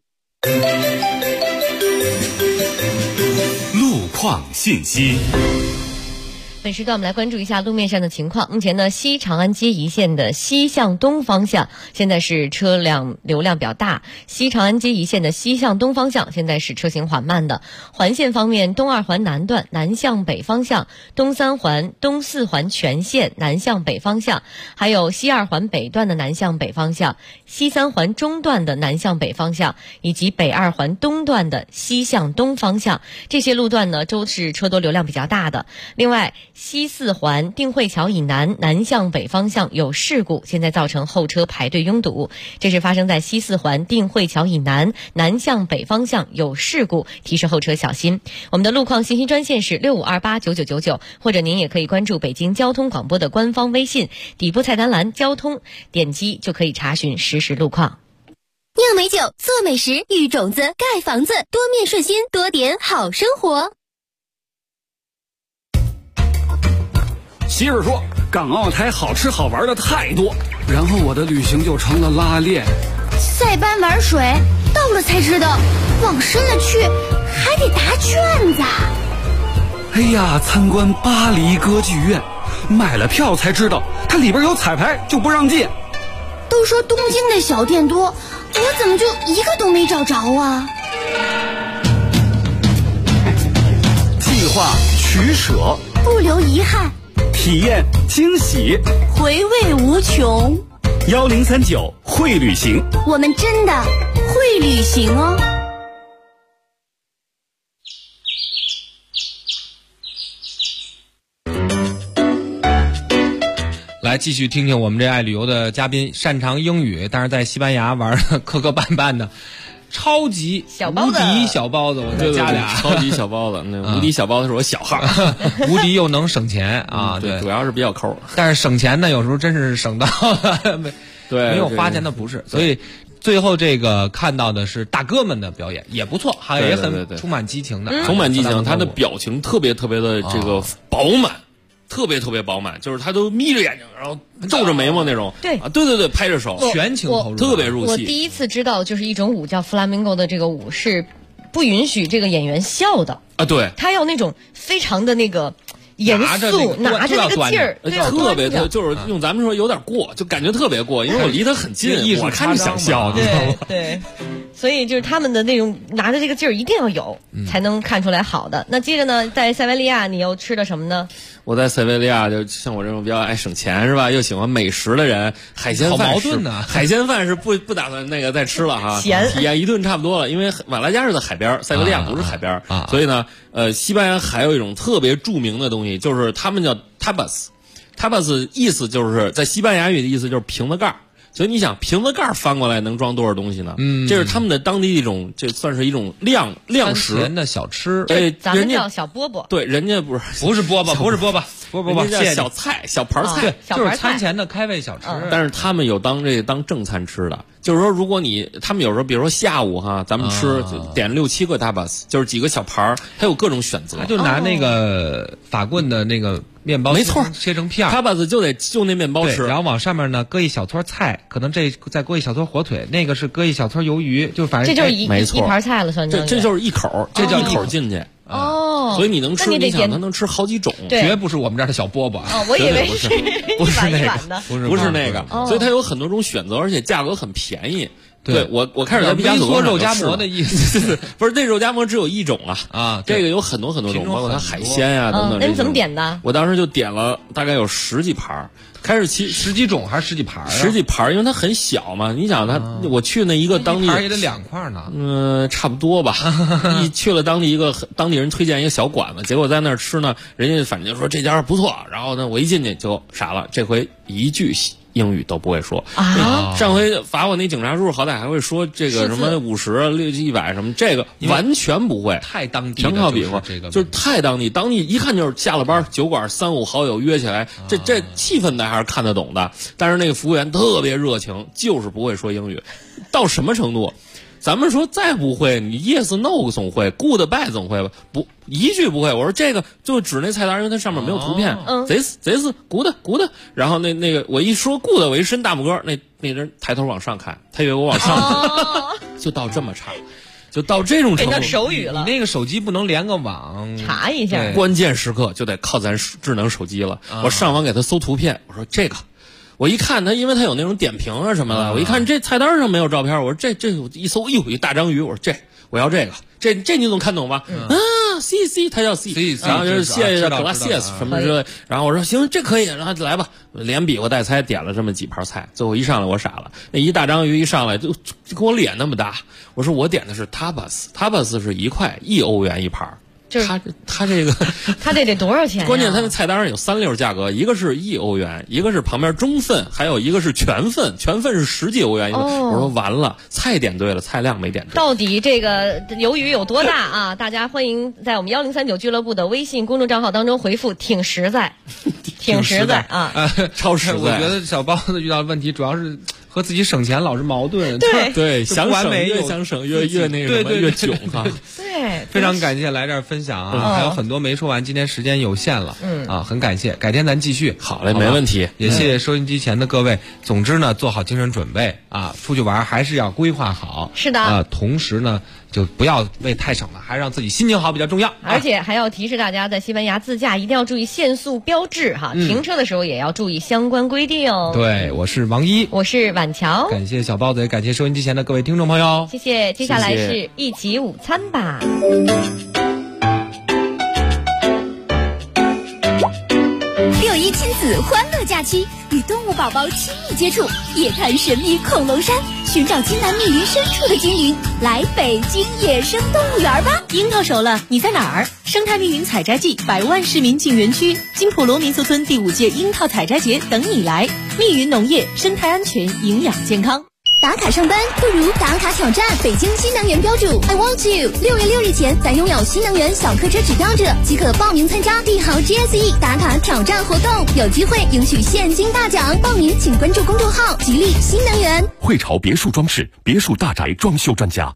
[SPEAKER 3] 路况信息。
[SPEAKER 7] 本时段我们来关注一下路面上的情况。目前呢，西长安街一线的西向东方向现在是车辆流量比较大，西长安街一线的西向东方向现在是车行缓慢的。环线方面，东二环南段南向北方向，东三环、东四环全线南向北方向，还有西二环北段的南向北方向，西三环中段的南向北方向，以及北二环东段的西向东方向，这些路段呢都是车多流量比较大的。另外，西四环定慧桥以南南向北方向有事故，现在造成后车排队拥堵，这是发生在西四环定慧桥以南南向北方向有事故，提示后车小心。我们的路况信息专线是65289999，或者您也可以关注北京交通广播的官方微信，底部菜单栏交通，点击就可以查询实时路况。
[SPEAKER 6] 酿美酒，做美食，育种子，盖房子，多面顺心，多点好生活。
[SPEAKER 18] 媳妇说港澳台好吃好玩的太多，然后我的旅行就成了拉练。
[SPEAKER 19] 塞班玩水，到了才知道，往深了去还得答卷子。
[SPEAKER 18] 哎呀，参观巴黎歌剧院，买了票才知道它里边有彩排，就不让进。
[SPEAKER 19] 都说东京的小店多，我怎么就一个都没找着啊？
[SPEAKER 18] 计划取舍，
[SPEAKER 19] 不留遗憾，
[SPEAKER 18] 体验惊喜，
[SPEAKER 19] 回味无穷。
[SPEAKER 18] 1039会旅行，
[SPEAKER 19] 我们真的会旅行哦。
[SPEAKER 4] 来继续听听我们这爱旅游的嘉宾，擅长英语，但是在西班牙玩的磕磕绊绊的超级无敌小包子，我再加俩
[SPEAKER 12] 超级小包子。那无敌小包子是我小号，
[SPEAKER 4] 无敌又能省钱啊，
[SPEAKER 12] 对，主要是比较抠。
[SPEAKER 4] 但是省钱呢，有时候真是省到
[SPEAKER 12] 对，
[SPEAKER 4] 没有花钱的不是，所以最后这个看到的是大哥们的表演，也不错，还也很充满激情的，
[SPEAKER 12] 充满激情。他的表情特别特别的这个饱满。特别特别饱满，就是他都眯着眼睛，然后皱着眉毛那种。
[SPEAKER 7] 对
[SPEAKER 12] 啊，对对对，拍着手，
[SPEAKER 4] 全情投入，
[SPEAKER 12] 特别入戏。
[SPEAKER 7] 我第一次知道，就是一种舞叫 Flamingo 的这个舞是不允许这个演员笑的
[SPEAKER 12] 啊。对，
[SPEAKER 7] 他要那种非常的那个严肃，拿着那个劲儿，
[SPEAKER 12] 特别就是用咱们说有点过，就感觉特别过，因为我离他很近，我看着想笑，你知道吗？
[SPEAKER 7] 对。所以就是他们的那种拿着这个劲儿一定要有，才能看出来好的。那接着呢，在塞维利亚你又吃了什么呢？
[SPEAKER 12] 我在塞维利亚就像我这种比较爱省钱是吧，又喜欢美食的人，海鲜饭
[SPEAKER 4] 好矛盾呢。
[SPEAKER 12] 海鲜饭是不打算那个再吃了哈，体验一顿差不多了，因为马拉加是在海边，塞维利亚不是海边，所以呢，西班牙还有一种特别著名的东西，就是他们叫 tapas，tapas 意思就是在西班牙语的意思就是瓶子盖。所以你想，瓶子盖翻过来能装多少东西呢？这是他们的当地一种，这算是一种量食
[SPEAKER 4] 的小吃。
[SPEAKER 7] 咱们叫小饽饽。
[SPEAKER 12] 对，人家不是
[SPEAKER 4] 饽饽，不是饽饽，
[SPEAKER 12] 叫小菜、小盘菜，
[SPEAKER 4] 就是餐前的开胃小吃。
[SPEAKER 12] 但是他们有当正餐吃的，就是说，如果他们有时候，比如说下午哈，咱们吃点6、7个 tapas， 就是几个小盘儿，还有各种选择。
[SPEAKER 4] 他就拿那个法棍的那个面包，
[SPEAKER 12] 没错，
[SPEAKER 4] 切成片儿
[SPEAKER 12] ，tapas 就那面包吃，
[SPEAKER 4] 然后往上面呢搁一小撮菜。可能这再搁一小撮火腿，那个是搁一小撮鱿鱼，就反正
[SPEAKER 7] 这就是一盘菜了，算
[SPEAKER 12] 这就是一口，这叫一口进去
[SPEAKER 7] 哦。
[SPEAKER 12] 所以你能吃，你想他能吃好几种，
[SPEAKER 4] 绝不是我们这儿的小饽饽啊！
[SPEAKER 7] 我以为是
[SPEAKER 12] 不是
[SPEAKER 7] 一碗的，
[SPEAKER 12] 不是那个，所以它有很多种选择，而且价格很便宜。对我开始在毕加索
[SPEAKER 4] 肉夹馍的意思，
[SPEAKER 12] 不是那肉夹馍只有一种啊，这个有很多很多种，包括它海鲜呀等等。
[SPEAKER 7] 那你怎么点的？
[SPEAKER 12] 我当时就点了大概有10几盘。开始
[SPEAKER 4] 10几种还是10几盘
[SPEAKER 12] ？10几盘，因为它很小嘛。你想我去那一个当地
[SPEAKER 4] 盘也得2块呢。
[SPEAKER 12] 差不多吧。去了当地人推荐一个小馆子，结果在那儿吃呢，人家反正就说这家不错。然后呢，我一进去就傻了，这回一句英语都不会说
[SPEAKER 7] 啊！
[SPEAKER 12] 上回罚我那警察叔好歹还会说这个什么50、60、100什么，这个完全不会，
[SPEAKER 4] 太当地，
[SPEAKER 12] 全靠比划，就是太当地一看就是下了班酒馆3、5好友约起来，这气氛咱还是看得懂的。但是那个服务员特别热情，就是不会说英语，到什么程度？咱们说再不会，你 yes no 总会 goodbye 总会吧？不，一句不会。我说这个就指那菜单，因为它上面没有图片。this good， 然后那个我一说 good， 我一伸大拇哥，那人抬头往上看，他以为我往上看，就到这么差。 就到这种程度，
[SPEAKER 7] 变成手语了。
[SPEAKER 4] 你那个手机不能连个网
[SPEAKER 7] 查一下，
[SPEAKER 12] 关键时刻就得靠咱智能手机了。我上网给他搜图片，我说这个。我一看他，因为他有那种点评啊什么的，我一看这菜单上没有照片，我说这一搜，哎呦，一大章鱼，我说我要这个，这你总看懂吧？C， 他叫 C， 然后就是谢谢 Gracias 什么之类，然后我说行，这可以，然后来吧，连比划带猜点了这么几盘菜，最后一上来我傻了，那一大章鱼一上来就跟我脸那么大，我说我点的是 tapas 是1欧元一盘。他这个，
[SPEAKER 7] 他这得多少钱？
[SPEAKER 12] 关键他那菜单上有3溜价格，一个是1欧元，一个是旁边中份，还有一个是全份，全份是10几欧元一个。我说完了，菜点对了，菜量没点对。
[SPEAKER 7] 到底这个鱿鱼有多大啊？大家欢迎在我们1039俱乐部的微信公众账号当中回复"挺实在"，挺实在啊，
[SPEAKER 12] 超实在。
[SPEAKER 4] 我觉得小包子遇到的问题主要是和自己省钱老是矛盾，
[SPEAKER 12] 对，想省越想省越那个什么越囧哈。
[SPEAKER 7] 对，
[SPEAKER 4] 非常感谢来这儿分享啊，还有很多没说完，今天时间有限了，很感谢，改天咱继续。
[SPEAKER 12] 好嘞，没问题。
[SPEAKER 4] 也谢谢收音机前的各位。总之呢，做好精神准备啊，出去玩还是要规划好。
[SPEAKER 7] 是的
[SPEAKER 4] 啊，同时呢，就不要为太省了，还让自己心情好比较重要。
[SPEAKER 7] 而且还要提示大家，在西班牙自驾一定要注意限速标志哈，停车的时候也要注意相关规定。
[SPEAKER 4] 对，我是王一，
[SPEAKER 7] 我是婉乔，
[SPEAKER 4] 感谢小包子，也感谢收音机前的各位听众朋友。
[SPEAKER 7] 谢谢。接下来是一起午餐吧。
[SPEAKER 8] 6·1亲子欢乐假期，与动物宝宝亲密接触，夜探神秘恐龙山，寻找金南密林深处的精灵，来北京野生动物园吧！
[SPEAKER 13] 樱桃熟了，你在哪儿？生态密云采摘季，100万市民进园区，金普罗民宿村第5届樱桃采摘节等你来。密云农业，生态安全，营养健康。
[SPEAKER 8] 打卡上班不如打卡挑战，北京新能源标注 I want you。6月6日前，咱拥有新能源小客车指标者即可报名参加帝豪 GSE 打卡挑战活动，有机会赢取现金大奖。报名请关注公众号吉利新能源。
[SPEAKER 3] 汇潮别墅装饰，别墅大宅装修专家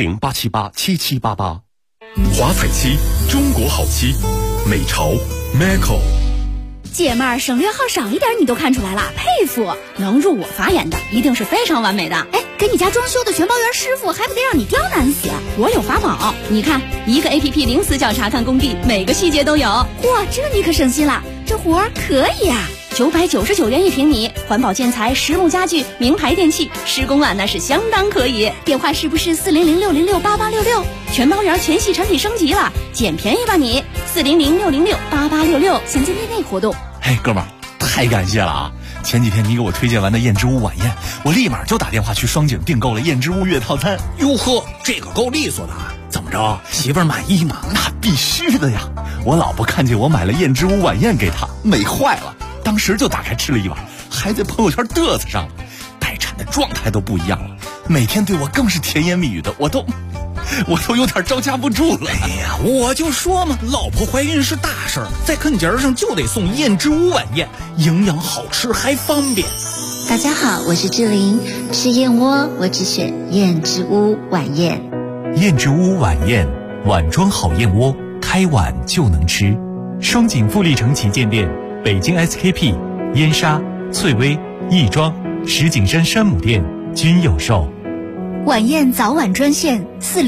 [SPEAKER 3] ，400-878-7788。华彩漆，中国好漆，美潮 Macco。
[SPEAKER 8] 姐妹儿，省略号少一点你都看出来了，佩服！能入我法眼的一定是非常完美的。哎，给你家装修的全包圆师傅还不得让你刁难死？我有法宝，你看，一个 APP 零死角查看工地，每个细节都有。嚯，这你可省心了，这活儿可以啊！999元1平米，环保建材、实木家具、名牌电器，施工啊那是相当可以。电话是不是400-606-8866？全包圆全系产品升级了，捡便宜吧你！400-606-8866，详见店内活动。
[SPEAKER 20] 嘿，哥们儿，太感谢了啊！前几天你给我推荐完的燕之屋晚宴，我立马就打电话去双井订购了燕之屋月套餐。
[SPEAKER 15] 哟呵，这个够利索的。怎么着，媳妇儿满意吗？
[SPEAKER 20] 那必须的呀！我老婆看见我买了燕之屋晚宴给她，美坏了。当时就打开吃了一碗，还在朋友圈嘚瑟上了，待产的状态都不一样了，每天对我更是甜言蜜语的，我都有点招架不住了。
[SPEAKER 15] 哎呀，我就说嘛，老婆怀孕是大事儿，在啃节上就得送燕之屋晚宴，营养好吃还方便。
[SPEAKER 14] 大家好，我是志玲，吃燕窝我只选燕之屋晚宴。
[SPEAKER 20] 燕之屋晚宴，碗装好燕窝，开碗就能吃。双井富力城旗舰店，北京 SKP、燕莎、翠微、亦庄、石景山山姆店均有售。
[SPEAKER 8] 晚宴早晚专线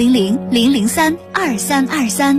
[SPEAKER 8] 400-003-2323。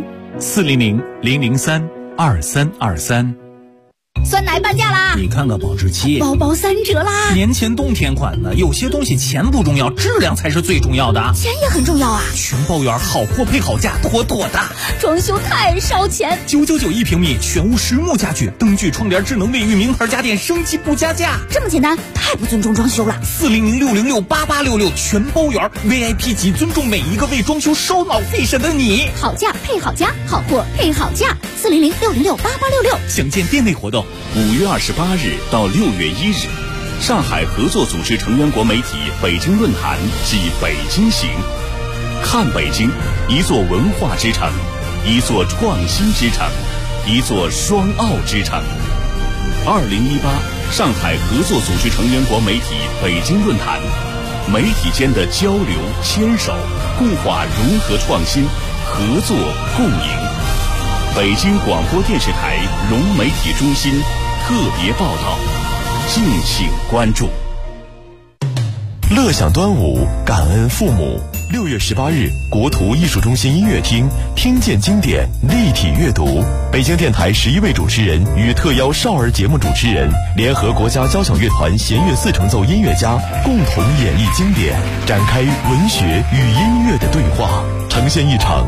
[SPEAKER 20] 400-003-2323。
[SPEAKER 8] 酸奶半价啦！
[SPEAKER 15] 你看看保质期，
[SPEAKER 8] 包包3折啦！
[SPEAKER 15] 年前冬天款的，有些东西钱不重要，质量才是最重要的。
[SPEAKER 8] 钱也很重要啊！
[SPEAKER 15] 全包圆，好货配好价，妥妥的。
[SPEAKER 8] 装修太烧钱
[SPEAKER 15] ，9991平米，全屋实木家具，灯具、窗帘、智能卫浴，名牌家电，升级不加价。
[SPEAKER 8] 这么简单，太不尊重装修了。
[SPEAKER 15] 400-606-8866，全包圆 VIP 级，尊重每一个为装修烧脑费神的你。
[SPEAKER 8] 好价配好家，好货配好价。400-606-8866，
[SPEAKER 20] 详见店内活动。
[SPEAKER 3] 5月28日到6月1日，上海合作组织成员国媒体北京论坛暨北京行，看北京，一座文化之城，一座创新之城，一座双奥之城。2018上海合作组织成员国媒体北京论坛，媒体间的交流牵手，共话融合创新，合作共赢。北京广播电视台融媒体中心特别报道，敬请关注。
[SPEAKER 21] 乐享端午，感恩父母。 6月18日，国图艺术中心音乐厅，听见经典，立体阅读。北京电台11位主持人与特邀少儿节目主持人，联合国家交响乐团弦乐4重奏音乐家，共同演绎经典，展开文学与音乐的对话，呈现一场